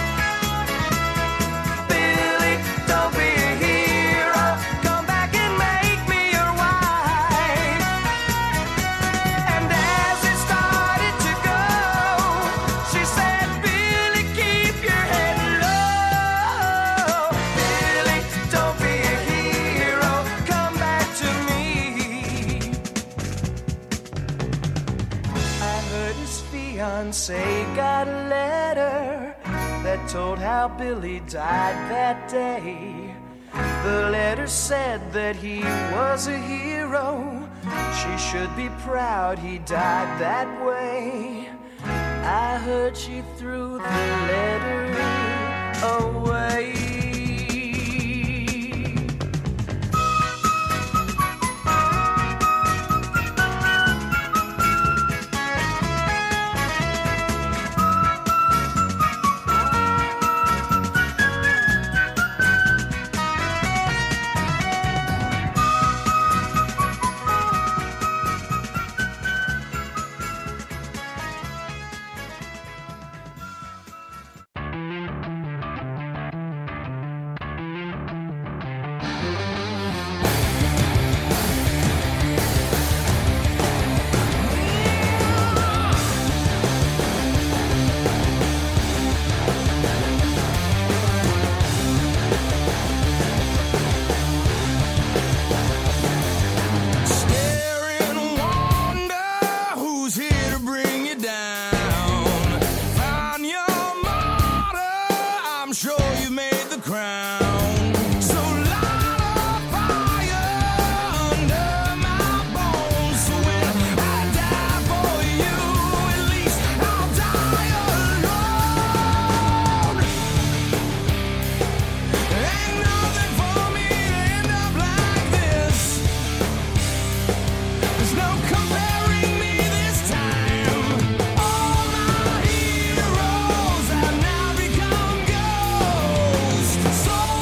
Billy, don't be a hero, come back and make me your wife. And as it started to go, she said, Billy, keep your head low. Billy, don't be a hero, come back to me. I heard his fiancé got a letter that told how Billy died that day. The letter said that he was a hero. She should be proud he died that way. I heard she threw the letter away. So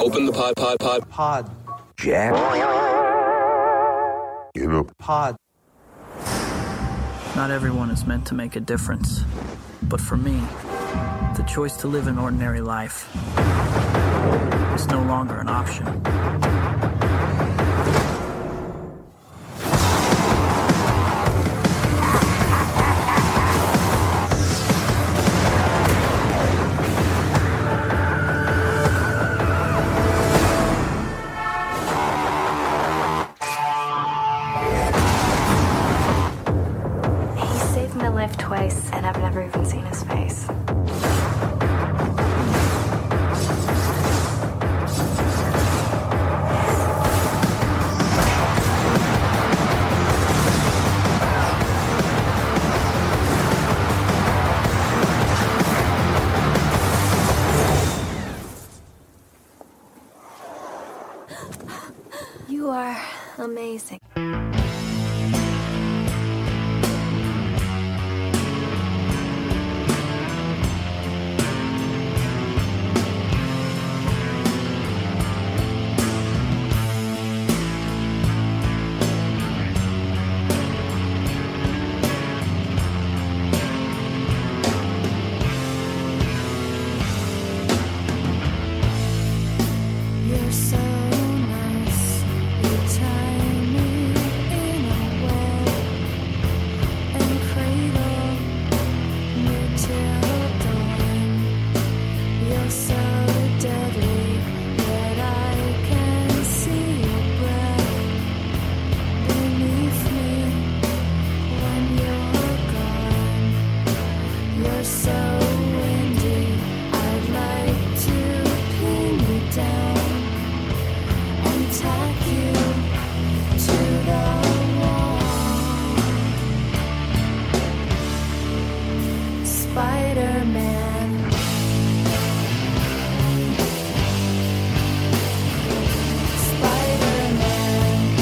Open the pod. Jack in a pod. Not everyone is meant to make a difference. But for me, the choice to live an ordinary life is no longer an option. Twice, and I've never even seen his face. You are amazing. You're so nice, you tie me in a web and cradle me till dawn. You're so deadly that I can see your breath beneath me when you're gone. You're so windy, I'd like to pin you down and tack you to the wall. Spider-Man. Spider-Man.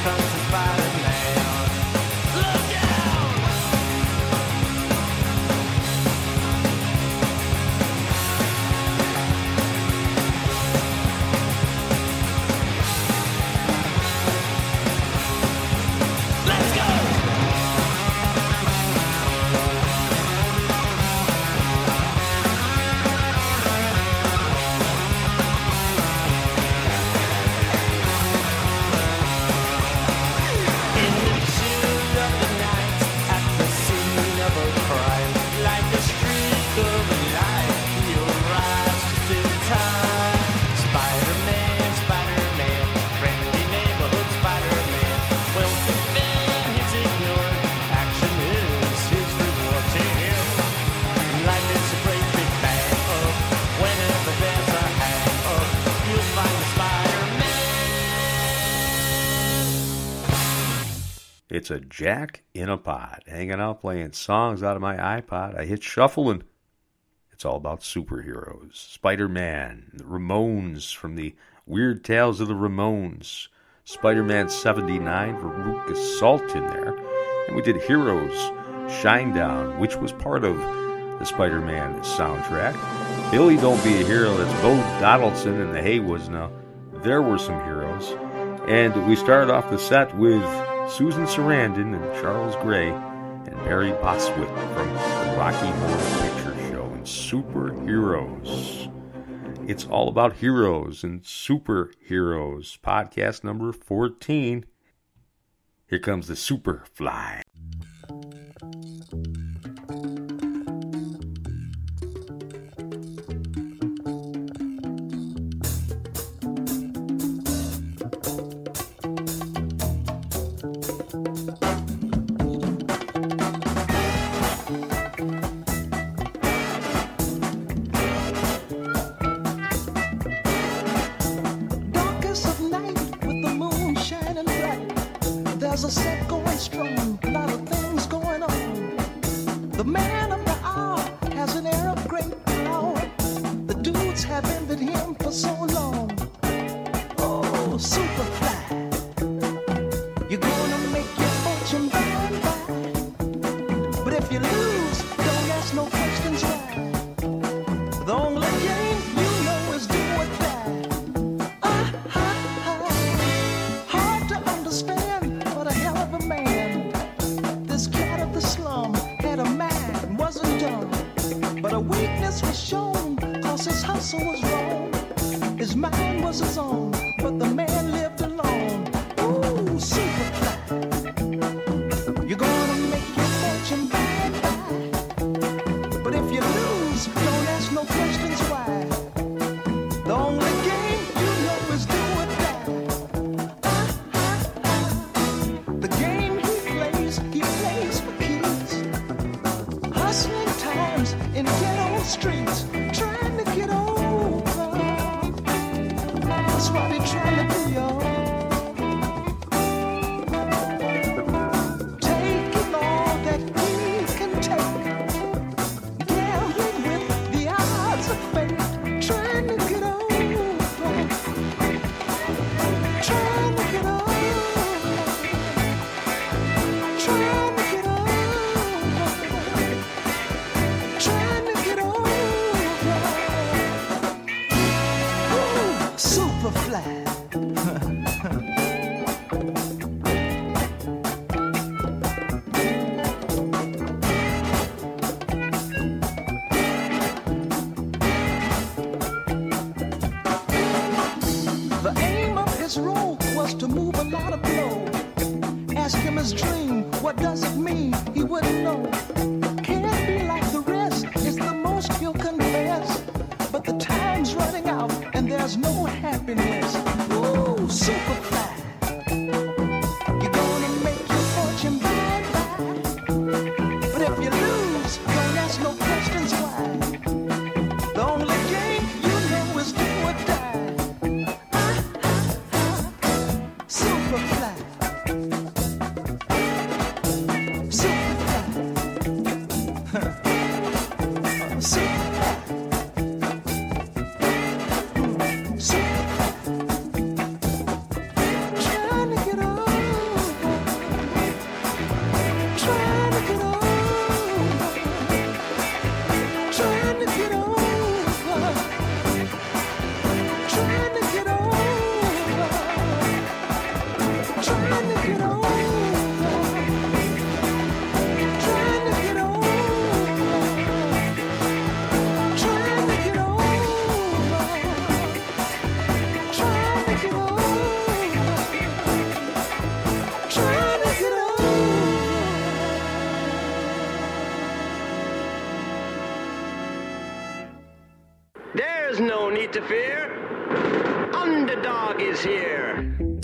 comes the Spider-Man. Look out! Let's go! It's a Jack in a Pod, hanging out playing songs out of my iPod. I hit shuffle and it's all about superheroes. Spider-Man, the Ramones from the Weird Tales of the Ramones. Spider-Man 79 for Veruca Salt in there. And we did Heroes, Shinedown, which was part of the Spider-Man soundtrack. Billy Don't Be a Hero, that's Bo Donaldson and the Haywoods. Now, there were some heroes. And we started off the set with Susan Sarandon and Charles Gray and Barry Bostwick from the Rocky Horror Picture Show and Superheroes. It's all about heroes and superheroes. Podcast number 14. Here comes the Superfly. There's a set going strong, a lot of things going on. The man of the hour has an air of great power. The dudes have envied him for so long. Oh, Superfly, you're gonna make your fortune by and by. But if you lose, don't ask no questions why. The only game you know is do or die. Hard to understand, but a hell of a man. This cat of the slum had a mind, wasn't dumb. But a weakness was shown, cause his hustle was wrong. His mind was his own, but the man lived alone. Ooh, Superfly, you're gonna make your fortune by and by. But if you lose, don't ask no questions why. The only game you know is do or die. The game he plays for keys. Hustling times in ghetto streets, trying to get over. That's what he trying to do, y'all. Taking all that he can take, gambling with the odds of fate, trying to get over, trying to get over, trying to get over, trying to get over. Ooh, Superfly. The aim of his role was to move a lot of blow. Ask him his dream, what does it mean? He wouldn't know. Can't be like the rest, it's the most he'll confess. But the time's running out and there's no happiness. Ooh, Superfly, you're gonna make your fortune by and by. But if you lose, don't ask no questions why. The only game you know is do or die. Superfly, Superfly, Superfly, Superfly. There's no need to fear. Underdog is here.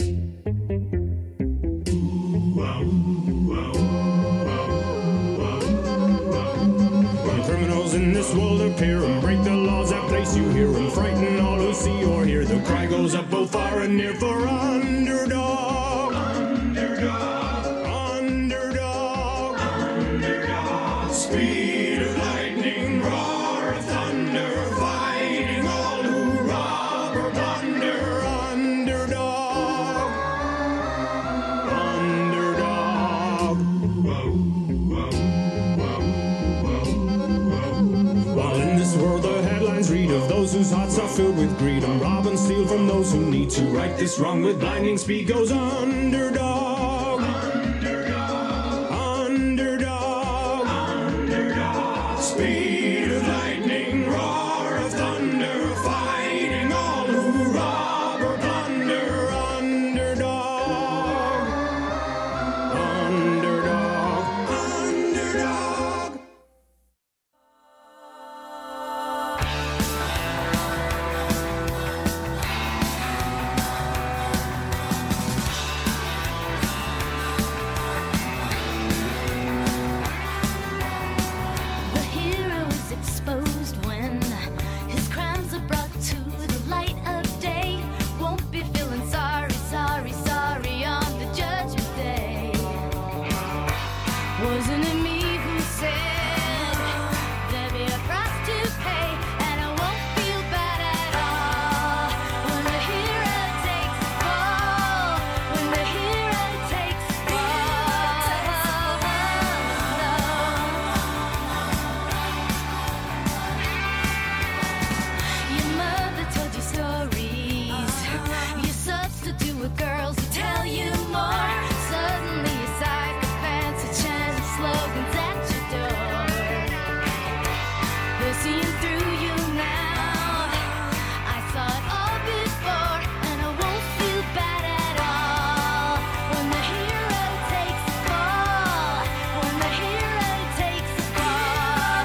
When criminals in this world appear and break the laws that place you here and frighten all who see or hear, the cry goes up both far and near for underdog. Underdog. Underdog. Underdog. Speed of lightning, roar of thunder, fighting all who rob or plunder. Underdog. Underdog. While in this world the headlines read of those whose hearts are filled with greed and rob and steal from those who need to right this wrong with blinding speed goes underdog. Underdog. Underdog. Underdog. Speed of lightning, roar of thunder, fighting all who rob or plunder. Underdog. Underdog. Underdog. The hero is exposed when his crimes are brought to the light of day. Won't be feeling sorry, sorry, sorry on the judgment day. Wasn't it me who said there'd be a price to pay, and I won't feel bad at all when the hero takes the fall. When the hero takes the Your mother told you stories. You substitute with girls who tell you more. Suddenly a psychopath who chanting slogans at your door. They're seeing through you now. I saw it all before, and I won't feel bad at all when the hero takes the fall. When the hero takes the fall.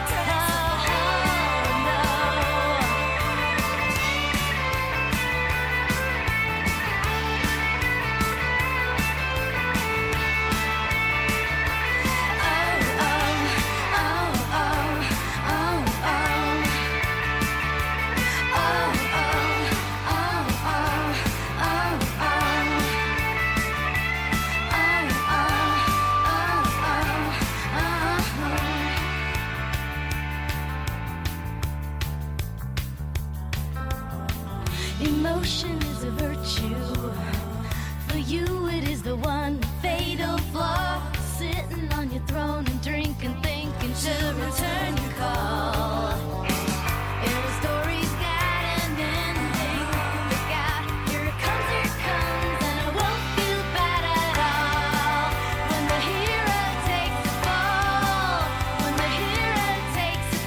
Emotion is a virtue. For you it is the one fatal flaw. Sitting on your throne and drinking, thinking to return your call. Every story's got an ending. Look out, here it comes, and I won't feel bad at all when the hero takes the fall. When the hero takes the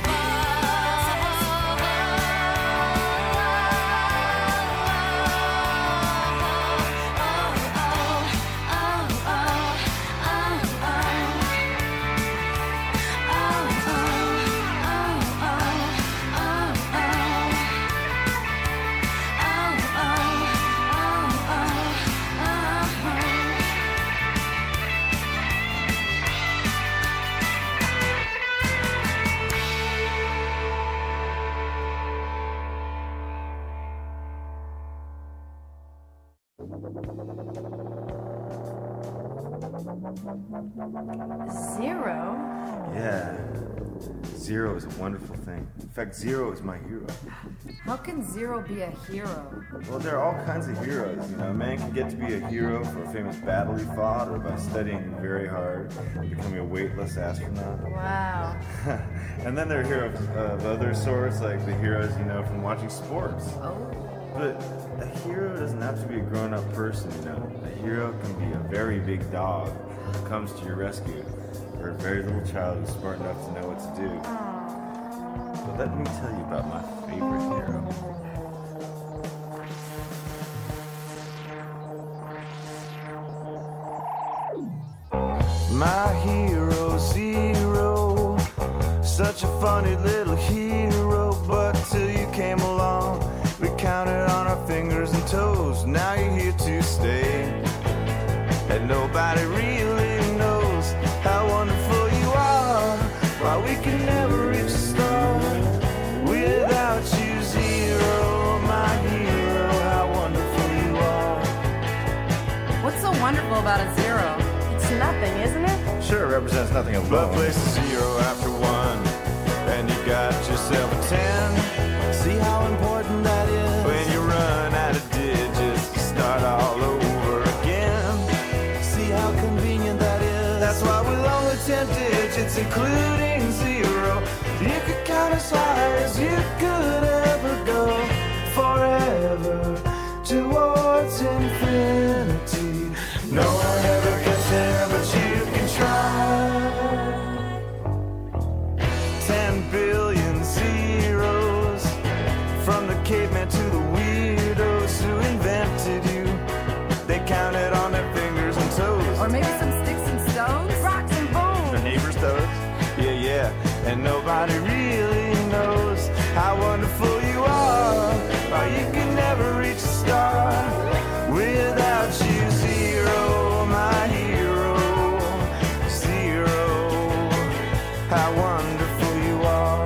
Zero? Yeah. Zero is a wonderful thing. In fact, Zero is my hero. How can Zero be a hero? Well, there are all kinds of heroes. You know, a man can get to be a hero for a famous battle he fought, or by studying very hard and becoming a weightless astronaut. Wow. And then there are heroes of other sorts, like the heroes, you know, from watching sports. Oh. But a hero doesn't have to be a grown-up person, you know. A hero can be a very big dog who comes to your rescue, or a very little child who's smart enough to know what to do. But let me tell you about my favorite hero. My hero, Zero, such a funny little hero, but till you came along, we counted on our fingers and toes. Now you're here to stay, and nobody really knows how wonderful you are. Why we can never reach the star without you, Zero, my hero. How wonderful you are. What's so wonderful about a zero? It's nothing, isn't it? Sure, it represents nothing alone. But place a zero after one, and you got yourself a 10. See how important that is? When you run out of digits, you start all over again. See how convenient that is? That's why with only 10 digits, including zero, you could count as high as you could ever go. Forever towards infinity. No one ever gets there, but you can try. 10 billion zeros, from the caveman to the weirdos who invented you. They counted on their fingers and toes. Or maybe some sticks and stones? Rocks and bones. Their neighbors' toes. Yeah. And nobody really knows how wonderful you are. Or you can never reach a star without you, Zero, my hero. Zero, how wonderful you are.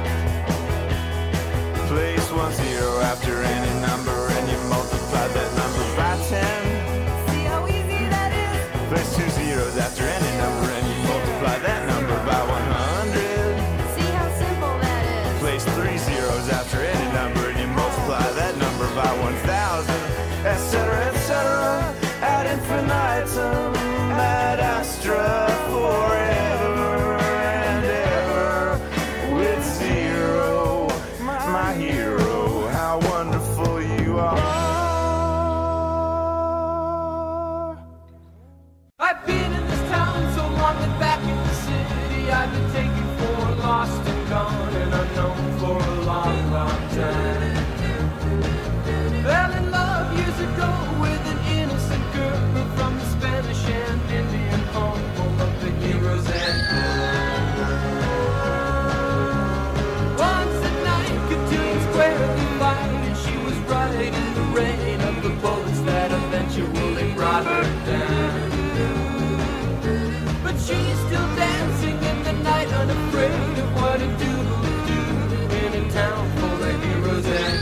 Place 10 after any number, and you multiply that number by 10. See how easy that is? Place 2 zeros after any number, and you multiply that number by 100. See how simple that is? Place 3 zeros after any number, and you multiply that number by 1,000, etc., etc., ad infinitum, ad astra, forever and ever, with Zero, my hero. How wonderful you are. I've been in this town so long that back in the city I've been taken for lost and gone and unknown for a long, long time. Fell in love years ago with an innocent girl from the Spanish and Indian home of the heroes and once at night, Cotillion Square the light, and she was right in the rain of the bullets that eventually brought her down. But she's still dancing in the night, unafraid of what it do in a town full of heroes and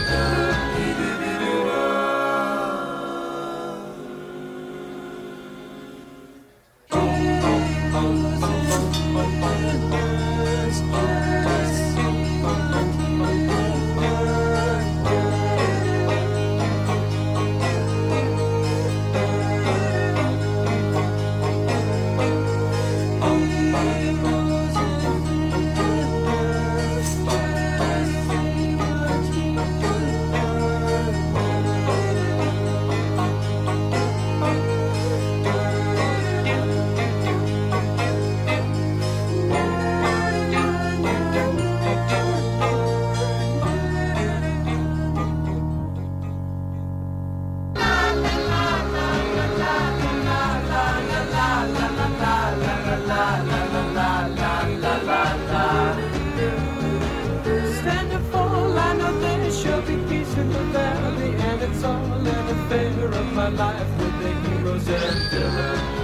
stand and fall, I know there shall be peace in the valley, and it's all in the favor of my life with the heroes and villains.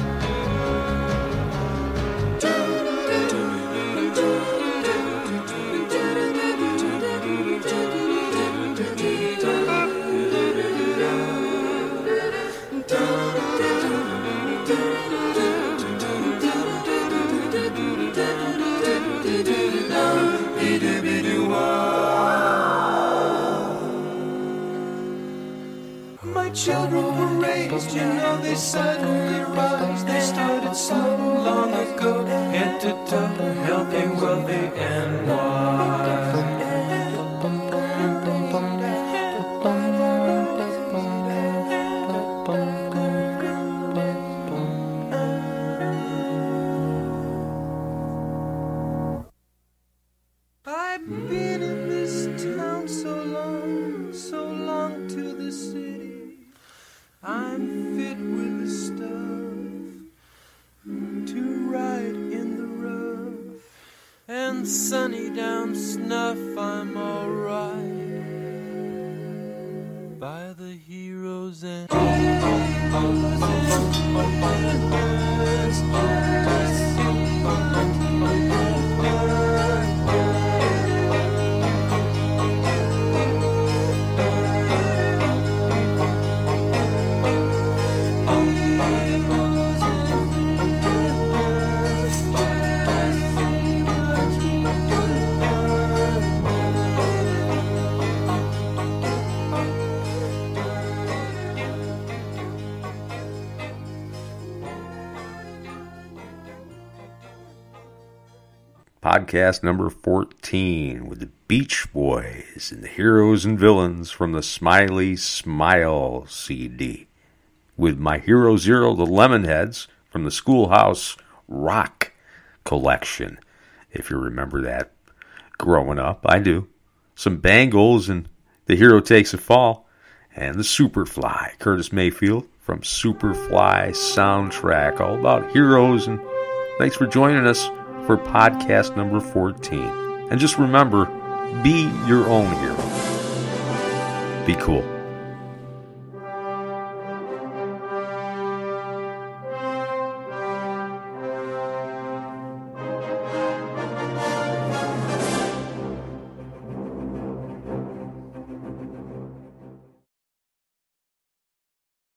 My children were raised, you know they suddenly rise. They started so long ago, head to toe, healthy, wealthy, and wise. and sunny down snuff, I'm alright by the heroes and Podcast number 14 with the Beach Boys and the Heroes and Villains from the Smiley Smile CD. With My Hero Zero, the Lemonheads from the Schoolhouse Rock collection. If you remember that growing up, I do. Some Bangles and The Hero Takes a Fall. And the Superfly, Curtis Mayfield from Superfly soundtrack. All about heroes. And thanks for joining us for podcast number 14. And just remember, be your own hero. Be cool.